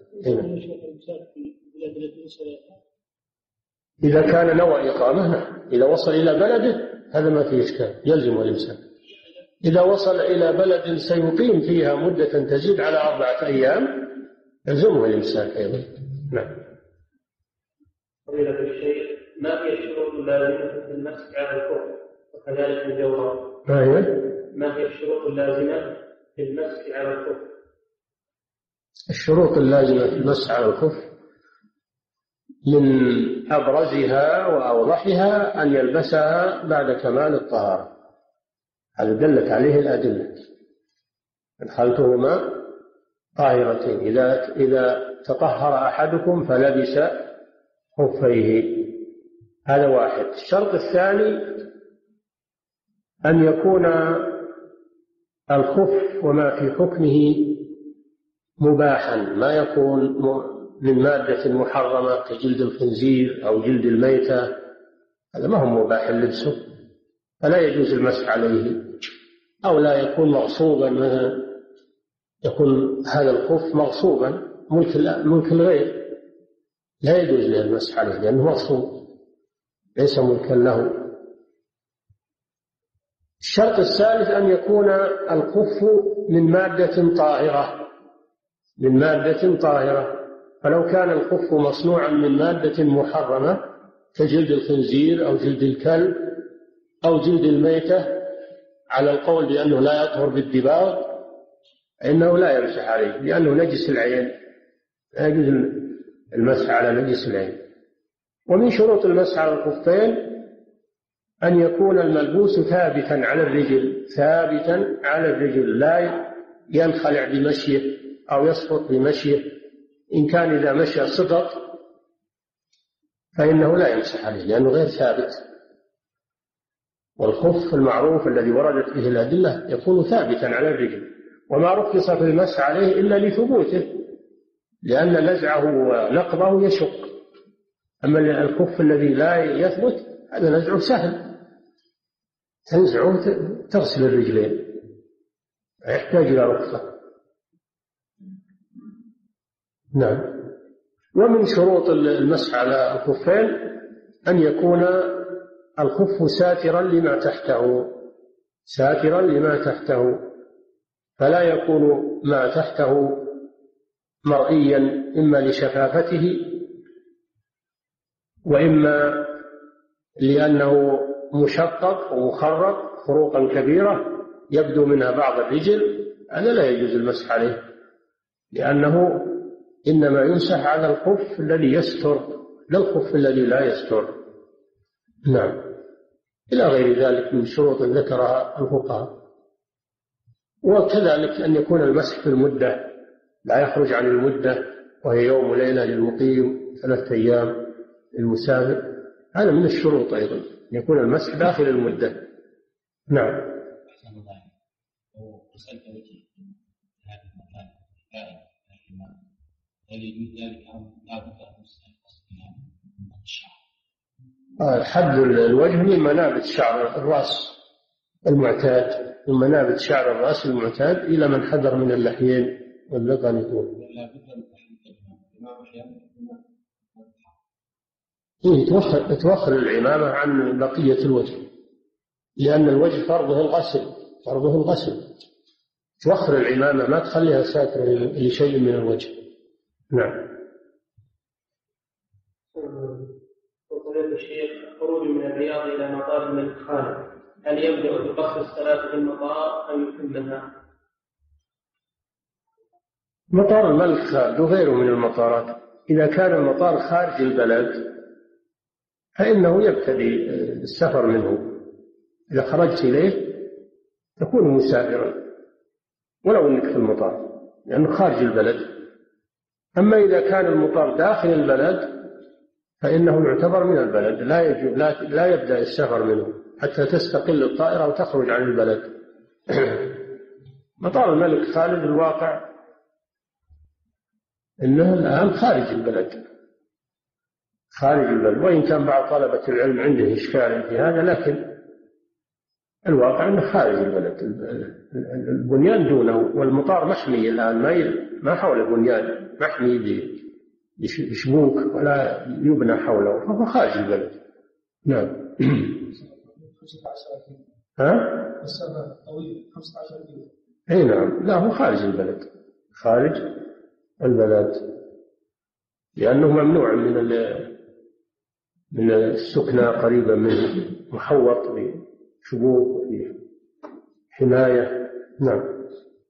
إذا كان نوى إقامة، إذا وصل إلى بلده هذا ما فيه إشكال، يلزم الإمساك. إذا وصل إلى بلد سيقيم فيها مدة تزيد على أربعة أيام يلزمه الإمساك أيضا. نعم. فضيلة الشيخ، ما هي الشروط اللازمة في المسح على الكفر وكذلك الجورب؟ ما هي؟ ما هي الشروط اللازمة في المسح على الكفر؟ الشروط اللازمة في المسح على الكفر من أبرزها وأوضحها أن يلبسها بعد كمال الطهارة، هذا دلت عليه الأدلة، حالتهما طاهرتين. إذا إذا تطهر أحدكم فلبس خفيه، هذا واحد. الشرط الثاني أن يكون الخف وما في حكمه مباحا، ما يكون من مادة محرمة كجلد الخنزير أو جلد الميتة، هذا ما هو مباح لبسه فلا يجوز المسح عليه. أو لا يكون مغصوبا، مثلا يكون هذا الخف مغصوبا ملك ملك الغير، لا يجوز له المسح عليه لأنه مغصوب ليس ملكا له. الشرط الثالث أن يكون الخف من مادة طاهرة، من مادة طاهرة. فلو كان الخف مصنوعا من مادة محرمة كجلد الخنزير أو جلد الكلب أو جلد الميتة على القول بأنه لا يطهر بالدباغ، إنه لا يمسح عليه لأنه نجس العين، لا يجوز المسح على نجس العين. ومن شروط المسح على الخفين أن يكون الملبوس ثابتا على الرجل، ثابتا على الرجل، لا ينخلع بمشيه أو يسقط بمشيه. إن كان إذا مشى سقط فإنه لا يمسح عليه لأنه غير ثابت. والخف المعروف الذي وردت به الأدلة يكون ثابتا على الرجل، وما رخص في المسح عليه إلا لثبوته، لأن نزعه ونقضه يشق. أما الخف الذي لا يثبت هذا نزعه سهل، تنزعه تغسل الرجلين، يحتاج إلى رخصة. نعم. ومن شروط المسح على الخفين أن يكون الخف ساترا لما تحته، ساترا لما تحته، فلا يكون ما تحته مرئيا إما لشفافته وإما لأنه مشقق ومخرق خروقا كبيرة يبدو منها بعض الرجل، هذا لا يجوز المسح عليه، لأنه إنما يمسح على الخف الذي يستر لا الخف الذي لا يستر. نعم. إلى غير ذلك من شروط ذكرها الفقهاء. وكذلك أن يكون المسح في المدة، لا يخرج عن المدة، وهي يوم وليلة للمقيم، ثلاثة أيام للمسافر، هذا من الشروط أيضا، أن يكون المسح داخل المدة. نعم. حد الوجه من منابت شعر الرأس المعتاد، من منابت شعر الرأس المعتاد إلى من حذر من اللحيين واللقن يطول. توخر, توخر العمامة عن بقية الوجه، لأن الوجه فرضه الغسل، فرضه الغسل. توخر العمامة ما تخليها ساترة لشيء من الوجه. نعم. وقال الشيخ: الخروج من الرياض إلى مطار الملك خالد، هل يبدأ بقصر الصلاة في المطار أم يتمها؟ مطار الملك خالد وغيره من المطارات إذا كان المطار خارج البلد فإنه يبتدي السفر منه. إذا خرجت إليه تكون مسافرا ولو أنك في المطار لأنه خارج البلد. أما إذا كان المطار داخل البلد فإنه يعتبر من البلد، لا, يجب لا, لا يبدأ السفر منه حتى تستقل الطائرة وتخرج عن البلد. مطار الملك خالد الواقع إنه الآن خارج البلد خارج البلد، وإن كان بعض طلبة العلم عنده إشكال في هذا، لكن الواقع أنه خارج البلد. البنيان دونه، والمطار محمي الآن، ما ما حوله بنيان، محمي بشبوك ولا يبنى حوله، فهو خارج البلد. نعم. ها؟ السفر طويل خمسة عشر كيلو. اي نعم، لا هو خارج البلد، خارج البلد، لأنه ممنوع من من السكنى قريبا منه، محوط بشبوك وفيه حماية. نعم.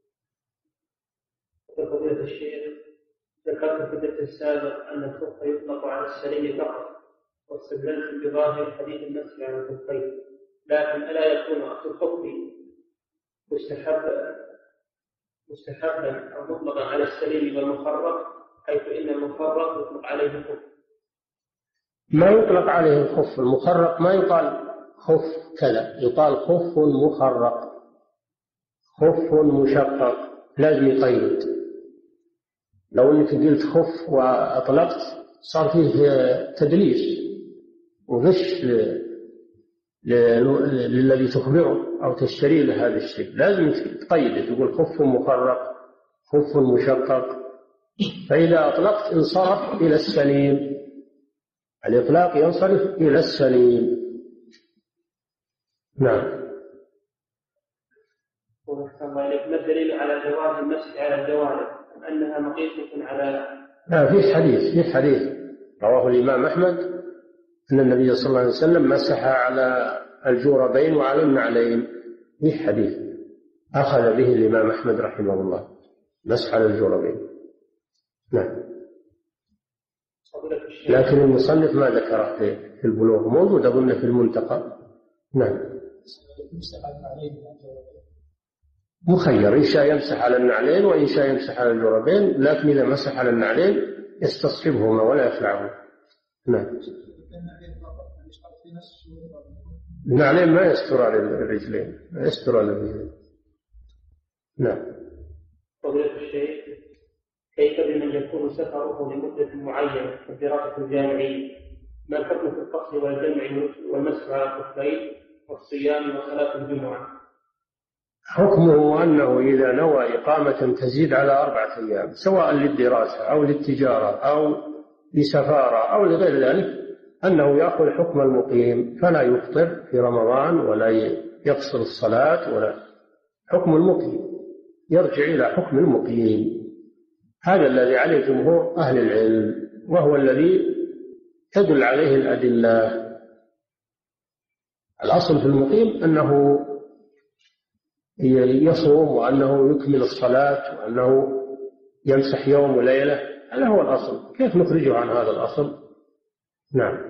فضيلة الشيخ، ذكرت في الدرس السابق أن الخف يطلق على السري فقط، واستدللت بظاهر حديث المسح على الخفين، لكن ألا يكون أصل الخف مستحب مستحبا أو مطلقا على السري والمخرق، حيث إن المخرق يطلق عليه الخف؟ ما يطلق عليه الخف، المخرق ما يقال خف كذا، يقال خف مخرق، خف مشقق، لازم يقيد. لو انك قلت خف واطلقت صار فيه تدليس وغش للذي تخبره او تشتري له هذا الشيء، لازم تقيده، تقول خف مخرق، خف مشقق. فاذا اطلقت انصرف الى السليم، الإطلاق ينصرف إلى السليم. نعم. ما الدليل على جواز المسح على الجوارح أنها مقيسة على؟ لا، في حديث في حديث رواه الإمام أحمد أن النبي صلى الله عليه وسلم مسح على الجوربين وعلى النعلين، في حديث أخذ به الإمام أحمد رحمه الله، مسح على الجوربين. نعم. لكن المصنف ما ذكره في البلوغ، موجود أظن في المنتقى. نعم. مخير، إن شاء يمسح على النعلين وإن شاء يمسح على الجوربين، لكن إذا مسح على النعلين يستصحبهما ولا يخلعهما. نعم. النعلين ما يستر على الرجلين، ما يستر على الرجلين. نعم. فضيلة الشيخ، كيف بمن يكون سفره لمدة معينة كالدراسة الجامعية؟ ما الحكم في الفصل والجمع والمسح على الخفين والصيام وصلاة الجمعة؟ حكمه أنه إذا نوى إقامة تزيد على أربعة أيام، سواء للدراسة أو للتجارة أو لسفارة أو لغير ذلك، أنه يأخذ حكم المقيم، فلا يفطر في رمضان ولا يقصر الصلاة، ولا حكم المقيم، يرجع إلى حكم المقيم. هذا الذي عليه جمهور أهل العلم، وهو الذي تدل عليه الأدلة. الأصل في المقيم أنه يصوم، وأنه يكمل الصلاة، وأنه يمسح يوم وليلة، هذا هو الأصل. كيف نخرجه عن هذا الأصل؟ نعم.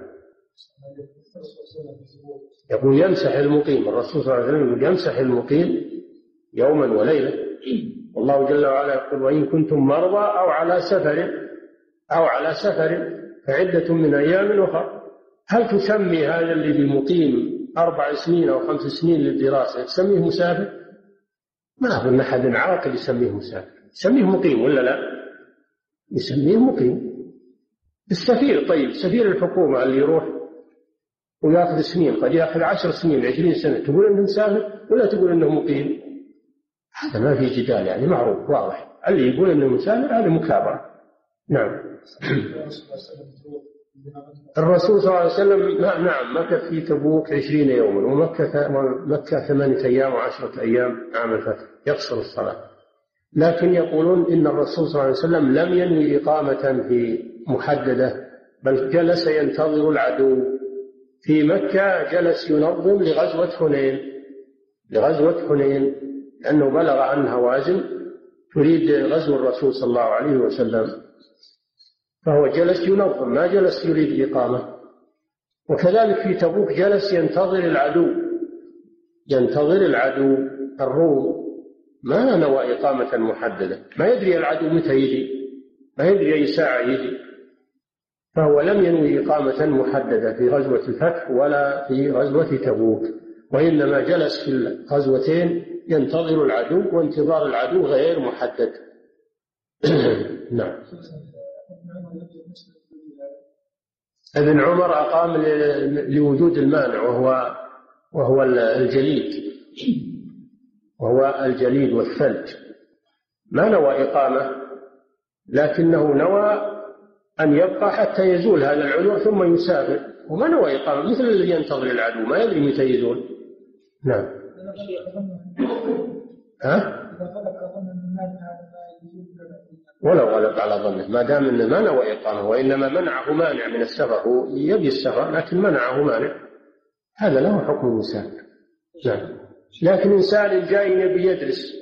يقول يمسح المقيم، الرسول صلى الله عليه وسلم يقول يمسح المقيم يوما وليلة، والله جل وعلا يقول وإن كنتم مرضى أو على سفر أو على سفر فعدة من أيام أخرى. هل تسمي هذا اللي بمقيم أربع سنين أو خمس سنين للدراسة تسميه مسافر؟ ما أظن أحد عاقل يسميه مسافر، يسميه مقيم ولا لا؟ يسميه مقيم. السفير، طيب سفير الحكومة اللي يروح ويأخذ سنين، قد يأخذ عشر سنين عشرين سنة، تقول إنه مسافر ولا تقول إنه مقيم؟ هذا ما في جدال، يعني معروف واضح. اللي يقول إنه مسافر هذا مكابرة. نعم. الرسول صلى الله عليه وسلم نعم مكث في تبوك عشرين يوما، ومكة مكة ثمانية أيام وعشرة أيام عام الفتح، يقصر الصلاة. لكن يقولون إن الرسول صلى الله عليه وسلم لم ينوي إقامة في محددة، بل جلس ينتظر العدو في مكة، جلس ينظم لغزوة حنين، لغزوة حنين لأنه بلغ عن هوازن تريد غزو الرسول صلى الله عليه وسلم، فهو جلس ينظم، ما جلس يريد إقامة. وكذلك في تبوك جلس ينتظر العدو، ينتظر العدو الروم، ما نوى إقامة محددة، ما يدري العدو متى يجي، ما يدري أي ساعة يجي، فهو لم ينوي إقامة محددة في غزوة الفتح ولا في غزوة تبوك، وإنما جلس في الغزوتين ينتظر العدو، وانتظار العدو غير محدد. نعم. ابن عمر أقام لوجود المانع، وهو وهو الجليد، وهو الجليد والثلج، ما نوى إقامة، لكنه نوى أن يبقى حتى يزول هذا العذر ثم يسافر، وما نوى إقامة، مثل الذي ينتظر العدو ما يدري متى يزول. نعم. ها؟ ولو غلب على ظنه، ما دام انه ما نوى إقامة وإنما منعه مانع من السفر، هو يبي السفر لكن منعه مانع، هذا له حكم المسافر. نعم. لكن إنسان جاي يبي يدرس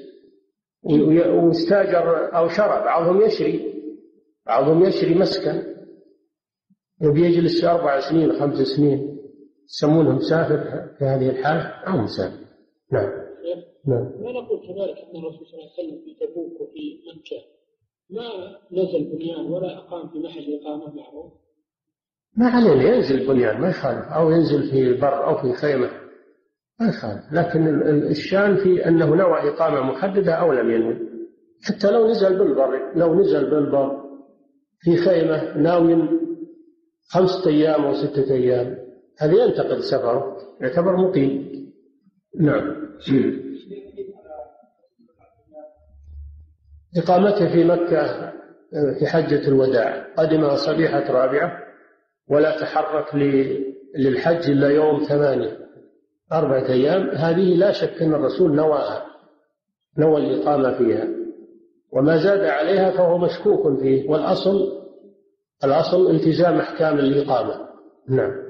واستاجر أو شرى، بعضهم يشري بعضهم يشري مسكن يبي يجلس أربع سنين خمس سنين، يسمونه مسافر في هذه الحالة أو مسافر. نعم. نعم. ما نقول كذلك أن الرسول صلى الله عليه وسلم في تبوك وفي مكة ما نزل بنيان ولا أقام في محل إقامة معروف؟ ما عليه ينزل بنيان ما يخالف، أو ينزل في بر أو في خيمة ما يخالف، لكن الشان في أنه نوى إقامة محددة أو لم ينوي. حتى لو نزل بالبر، لو نزل بالبر في خيمة ناوي خمسة أيام أو ستة أيام، هذا ينتقد سفره، يعتبر مقيم. نعم. إقامته في مكة في حجة الوداع، قدم صبيحة رابعة ولا تحرك للحج إلا يوم ثمانية، أربعة أيام، هذه لا شك أن الرسول نواها، نوى الإقامة فيها، وما زاد عليها فهو مشكوك فيه، والأصل الأصل التزام أحكام الإقامة. نعم.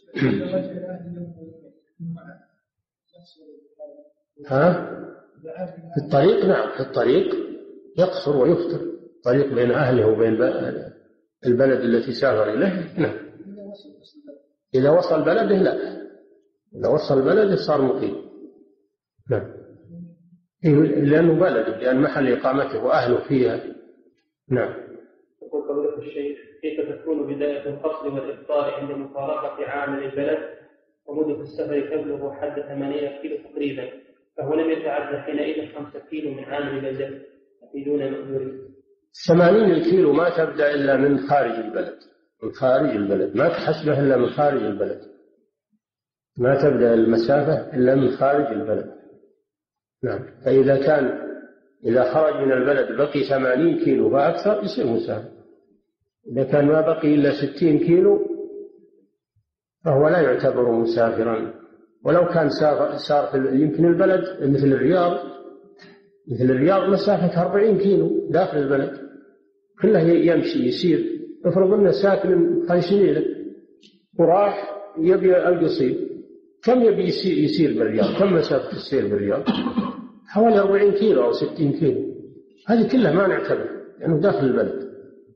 ها؟ في الطريق، نعم في الطريق يقصر ويفطر، طريق بين أهله وبين البلد التي سافر إليه. نعم. إذا وصل بلده لا، إذا وصل بلده صار مقيم. نعم. لأنه بلد، لأن محل إقامته وأهله فيها. نعم. يقول فضيلة الشيخ: كيف تكون بداية الفصل والإفطار عند مفارقة عامل البلد ومدة السفر تبلغ حد ثمانية كيلو تقريبا، فهو لم يتعدى حينئذ خمسة كيلو من عامل البلد دون مأجورين؟ ثمانين الكيلو ما تبدأ إلا من خارج البلد، من خارج البلد ما تحسبه إلا من خارج البلد، ما تبدأ المسافة إلا من خارج البلد. نعم. فإذا كان إذا خرج من البلد بقي ثمانين كيلو فأكثر يصير مسافر، إذا كان ما بقي إلا ستين كيلو فهو لا يعتبر مسافرا. ولو كان صار يمكن البلد مثل الرياض، مثل الرياض مسافة أربعين كيلو داخل البلد كله يمشي يسير، افرض أنه ساكن خمسين وراح يبي القصير، كم يبي يسير, يسير بالرياض؟ كم مسافة السير بالرياض؟ حوالي أربعين كيلو أو ستين كيلو، هذه كلها ما نعتبر لأنه يعني داخل البلد.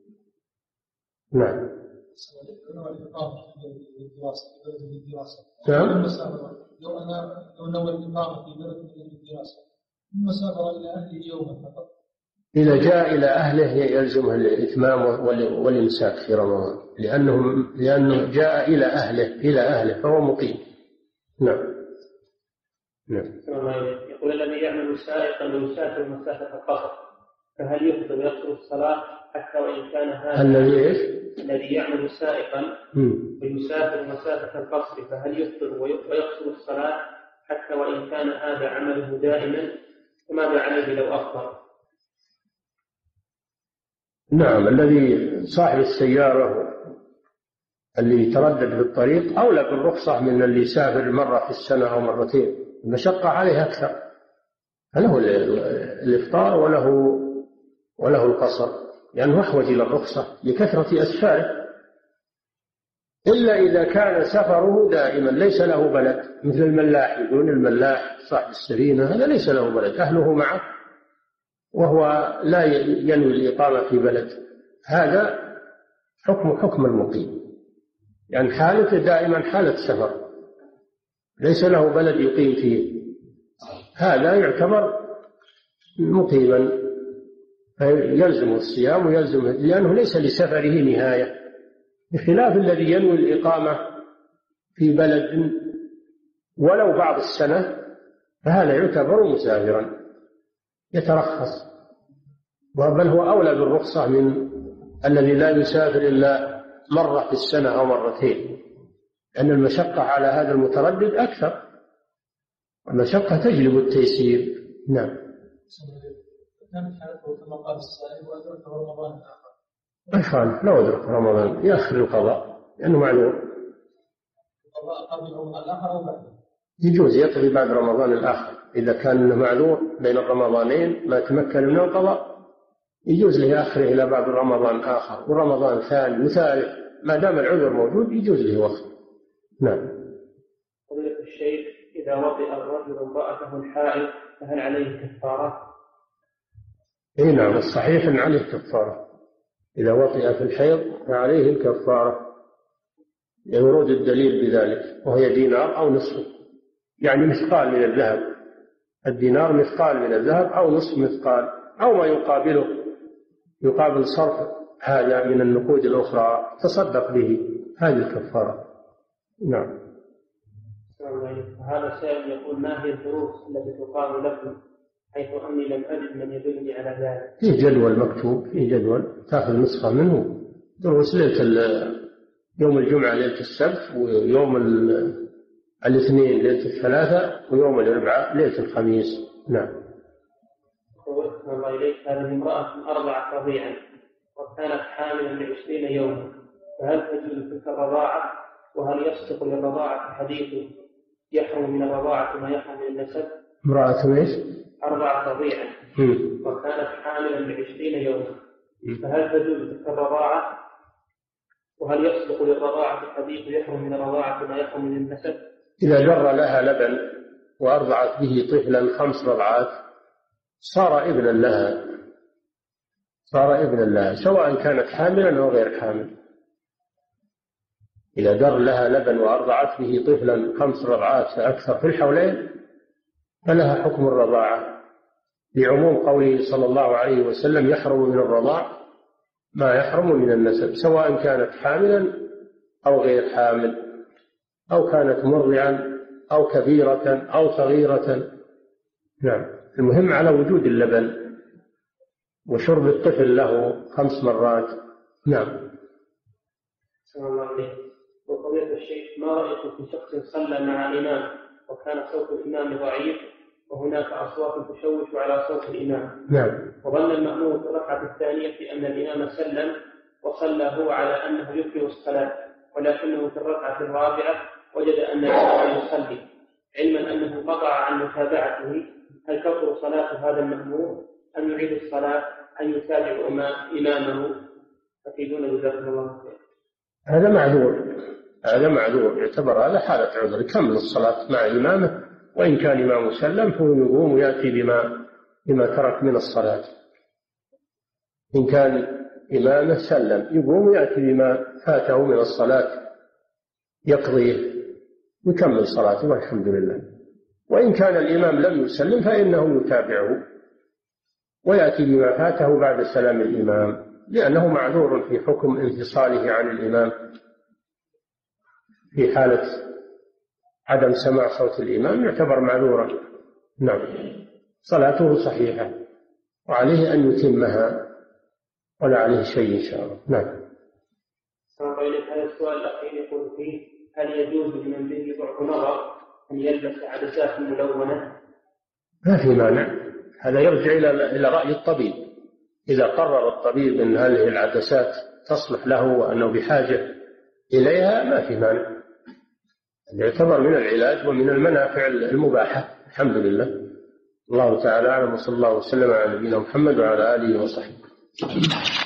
نعم. نعم. لو أنا لو نوى الإقامة في بلد الدراسة ثم سافر إلى أهله يوما فقط، إذا جاء إلى أهله يلزمه الإتمام والإمساك في رمضان، لأنه لأنه جاء إلى أهله إلى أهله فهو مقيم. نعم. نعم. يقول: الذي يعمل سائقا ويسافر مسافة القصر فهل يفطر ويقصر الصلاة حتى وإن كان هذا الذي إيش؟ الذي يعمل سائقا ويسافر مسافة القصر فهل يفطر ويقصر الصلاة حتى وإن كان هذا عمله دائما، فماذا عليه لو أفطر؟ نعم. الذي صاحب السيارة اللي يتردد في الطريق أولى بالرخصة من اللي يسافر مرة في السنة أو مرتين، المشقة عليه أكثر، له الإفطار وله وله القصر، لأنه أحوج إلى الرخصة لكثرة أسفاره، إلا إذا كان سفره دائما ليس له بلد، مثل الملاح، يقولون الملاح صاحب السفينة هذا ليس له بلد، أهله معه وهو لا ينوي الإقامة في بلد، هذا حكم حكم المقيم، يعني حالته دائما حالة سفر ليس له بلد يقيم فيه، هذا يعتبر مقيما يلزم الصيام ويلزم، لأنه ليس لسفره نهاية، بخلاف الذي ينوي الإقامة في بلد ولو بعض السنة، فهذا يعتبر مسافرا يترخص، بل هو أولى بالرخصة من الذي لا يسافر إلا مرة في السنة أو مرتين، لأن المشقة على هذا المتردد أكثر، المشقة تجلب التيسير. نعم. كانت حالته كما قال السائل وأدرك رمضان آخر، ما يخالف لو أدرك رمضان يأخر القضاء لأنه معلوم، القضاء قبل رمضان الآخر أو بعده يجوز يقضي بعد رمضان الآخر إذا كان معذور بين الرمضانين ما تمكن من القضاء، يجوز له يأخره إلى بعد رمضان آخر ورمضان ثاني وثالث، ما دام العذر موجود يجوز له وقت. نعم. فضيلة الشيخ، إذا وطئ الرجل امرأته الحائض فهل عليه كفارة؟ إيه نعم، الصحيح أن عليه كفارة، إذا وطئ في الحيض فعليه الكفارة لورود الدليل بذلك، وهي دينار أو نصف، يعني مثقال من الذهب، الدينار مثقال من الذهب أو نصف مثقال أو ما يقابله، يقابل صرف هذا من النقود الأخرى تصدق به، هذه الكفارة. نعم. هذا سائل يقول: ما هي الدروس التي تقام لكم حيث أني لم أجد من يدلني على ذلك؟ في جدول مكتوب، في جدول تأخذ نسخة منه، دروس ليلة يوم الجمعة ليلة السبت، ويوم الاثنين ليلة الثلاثاء، ويوم الأربعاء ليلة الخميس. نعم. الله إليك، هذه امرأة أرضعت رضيعا وكانت حاملا لعشرين يوما، فهل تجوز تلك الرضاعة؟ وهل يصدق للرضاعة حديث يحرم من الرضاعة ما يحرم من النسب؟ امرأة ايش؟ أرضعت رضيعا وكانت حاملا لعشرين يوما، فهل تجوز تلك الرضاعة؟ وهل يصدق للرضاعة حديث يحرم من الرضاعة ما يحرم من النسب؟ إذا جر لها لبن وأرضعت به طفلا خمس رضعات صار ابنا لها، صار ابنا لها سواء كانت حاملا أو غير حامل. إذا جر لها لبن وأرضعت به طفلا خمس رضعات فأكثر في الحولين فلها حكم الرضاعة، لعموم قوله صلى الله عليه وسلم: يحرم من الرضاع ما يحرم من النسب، سواء كانت حاملا أو غير حامل، أو كانت مرضعا أو كبيرة أو صغيرة. نعم. المهم على وجود اللبن وشرب الطفل له خمس مرات. نعم. السلام الله عليكم. وقضية الشيخ، ما رأيكم في شخص صلى مع الإمام وكان صوت الإمام ضعيف وهناك أصوات تشوش على صوت الإمام؟ نعم. وظن المأموم في الركعة الثانية أن الإمام سلم وصلى هو على أنه يكمل الصلاة، ولكنه في الركعة الرابعة وجد أن الإمام يصلي، علما أنه انقطع عن متابعته، هل تبطل صلاة هذا المأموم أن يعيد الصلاة أن يتابع إمامه؟ أفيدونا جزاكم الله خير. هذا معذور، هذا معذور، يعتبر هذا حالة عذر، يكمل الصلاة مع إمامه، وإن كان إمامه سلم فهو يقوم ويأتي بما بما ترك من الصلاة. إن كان إمامه سلم يقوم ويأتي بما فاته من الصلاة يقضيه ويكمل صلاته والحمد لله. وإن كان الإمام لم يسلم فإنه يتابعه ويأتي بما فاته بعد سلام الإمام، لأنه معذور في حكم انفصاله عن الإمام في حالة عدم سماع صوت الإمام، يعتبر معذورا. نعم. صلاته صحيحة وعليه أن يتمها ولا عليه شيء إن شاء الله. نعم. هذا السؤال الأخير يقول فيه: هل يجوز لمن به ضعف نظر أن يلبس عدسات ملونة؟ ما في مانع، هذا يرجع إلى إلى رأي الطبيب، إذا قرر الطبيب أن هذه العدسات تصلح له وأنه بحاجة إليها ما في مانع، يعتبر من العلاج ومن المنافع المباحة. الحمد لله. الله تعالى أعلم، وصلى الله وسلم على نبينا محمد وعلى آله وصحبه.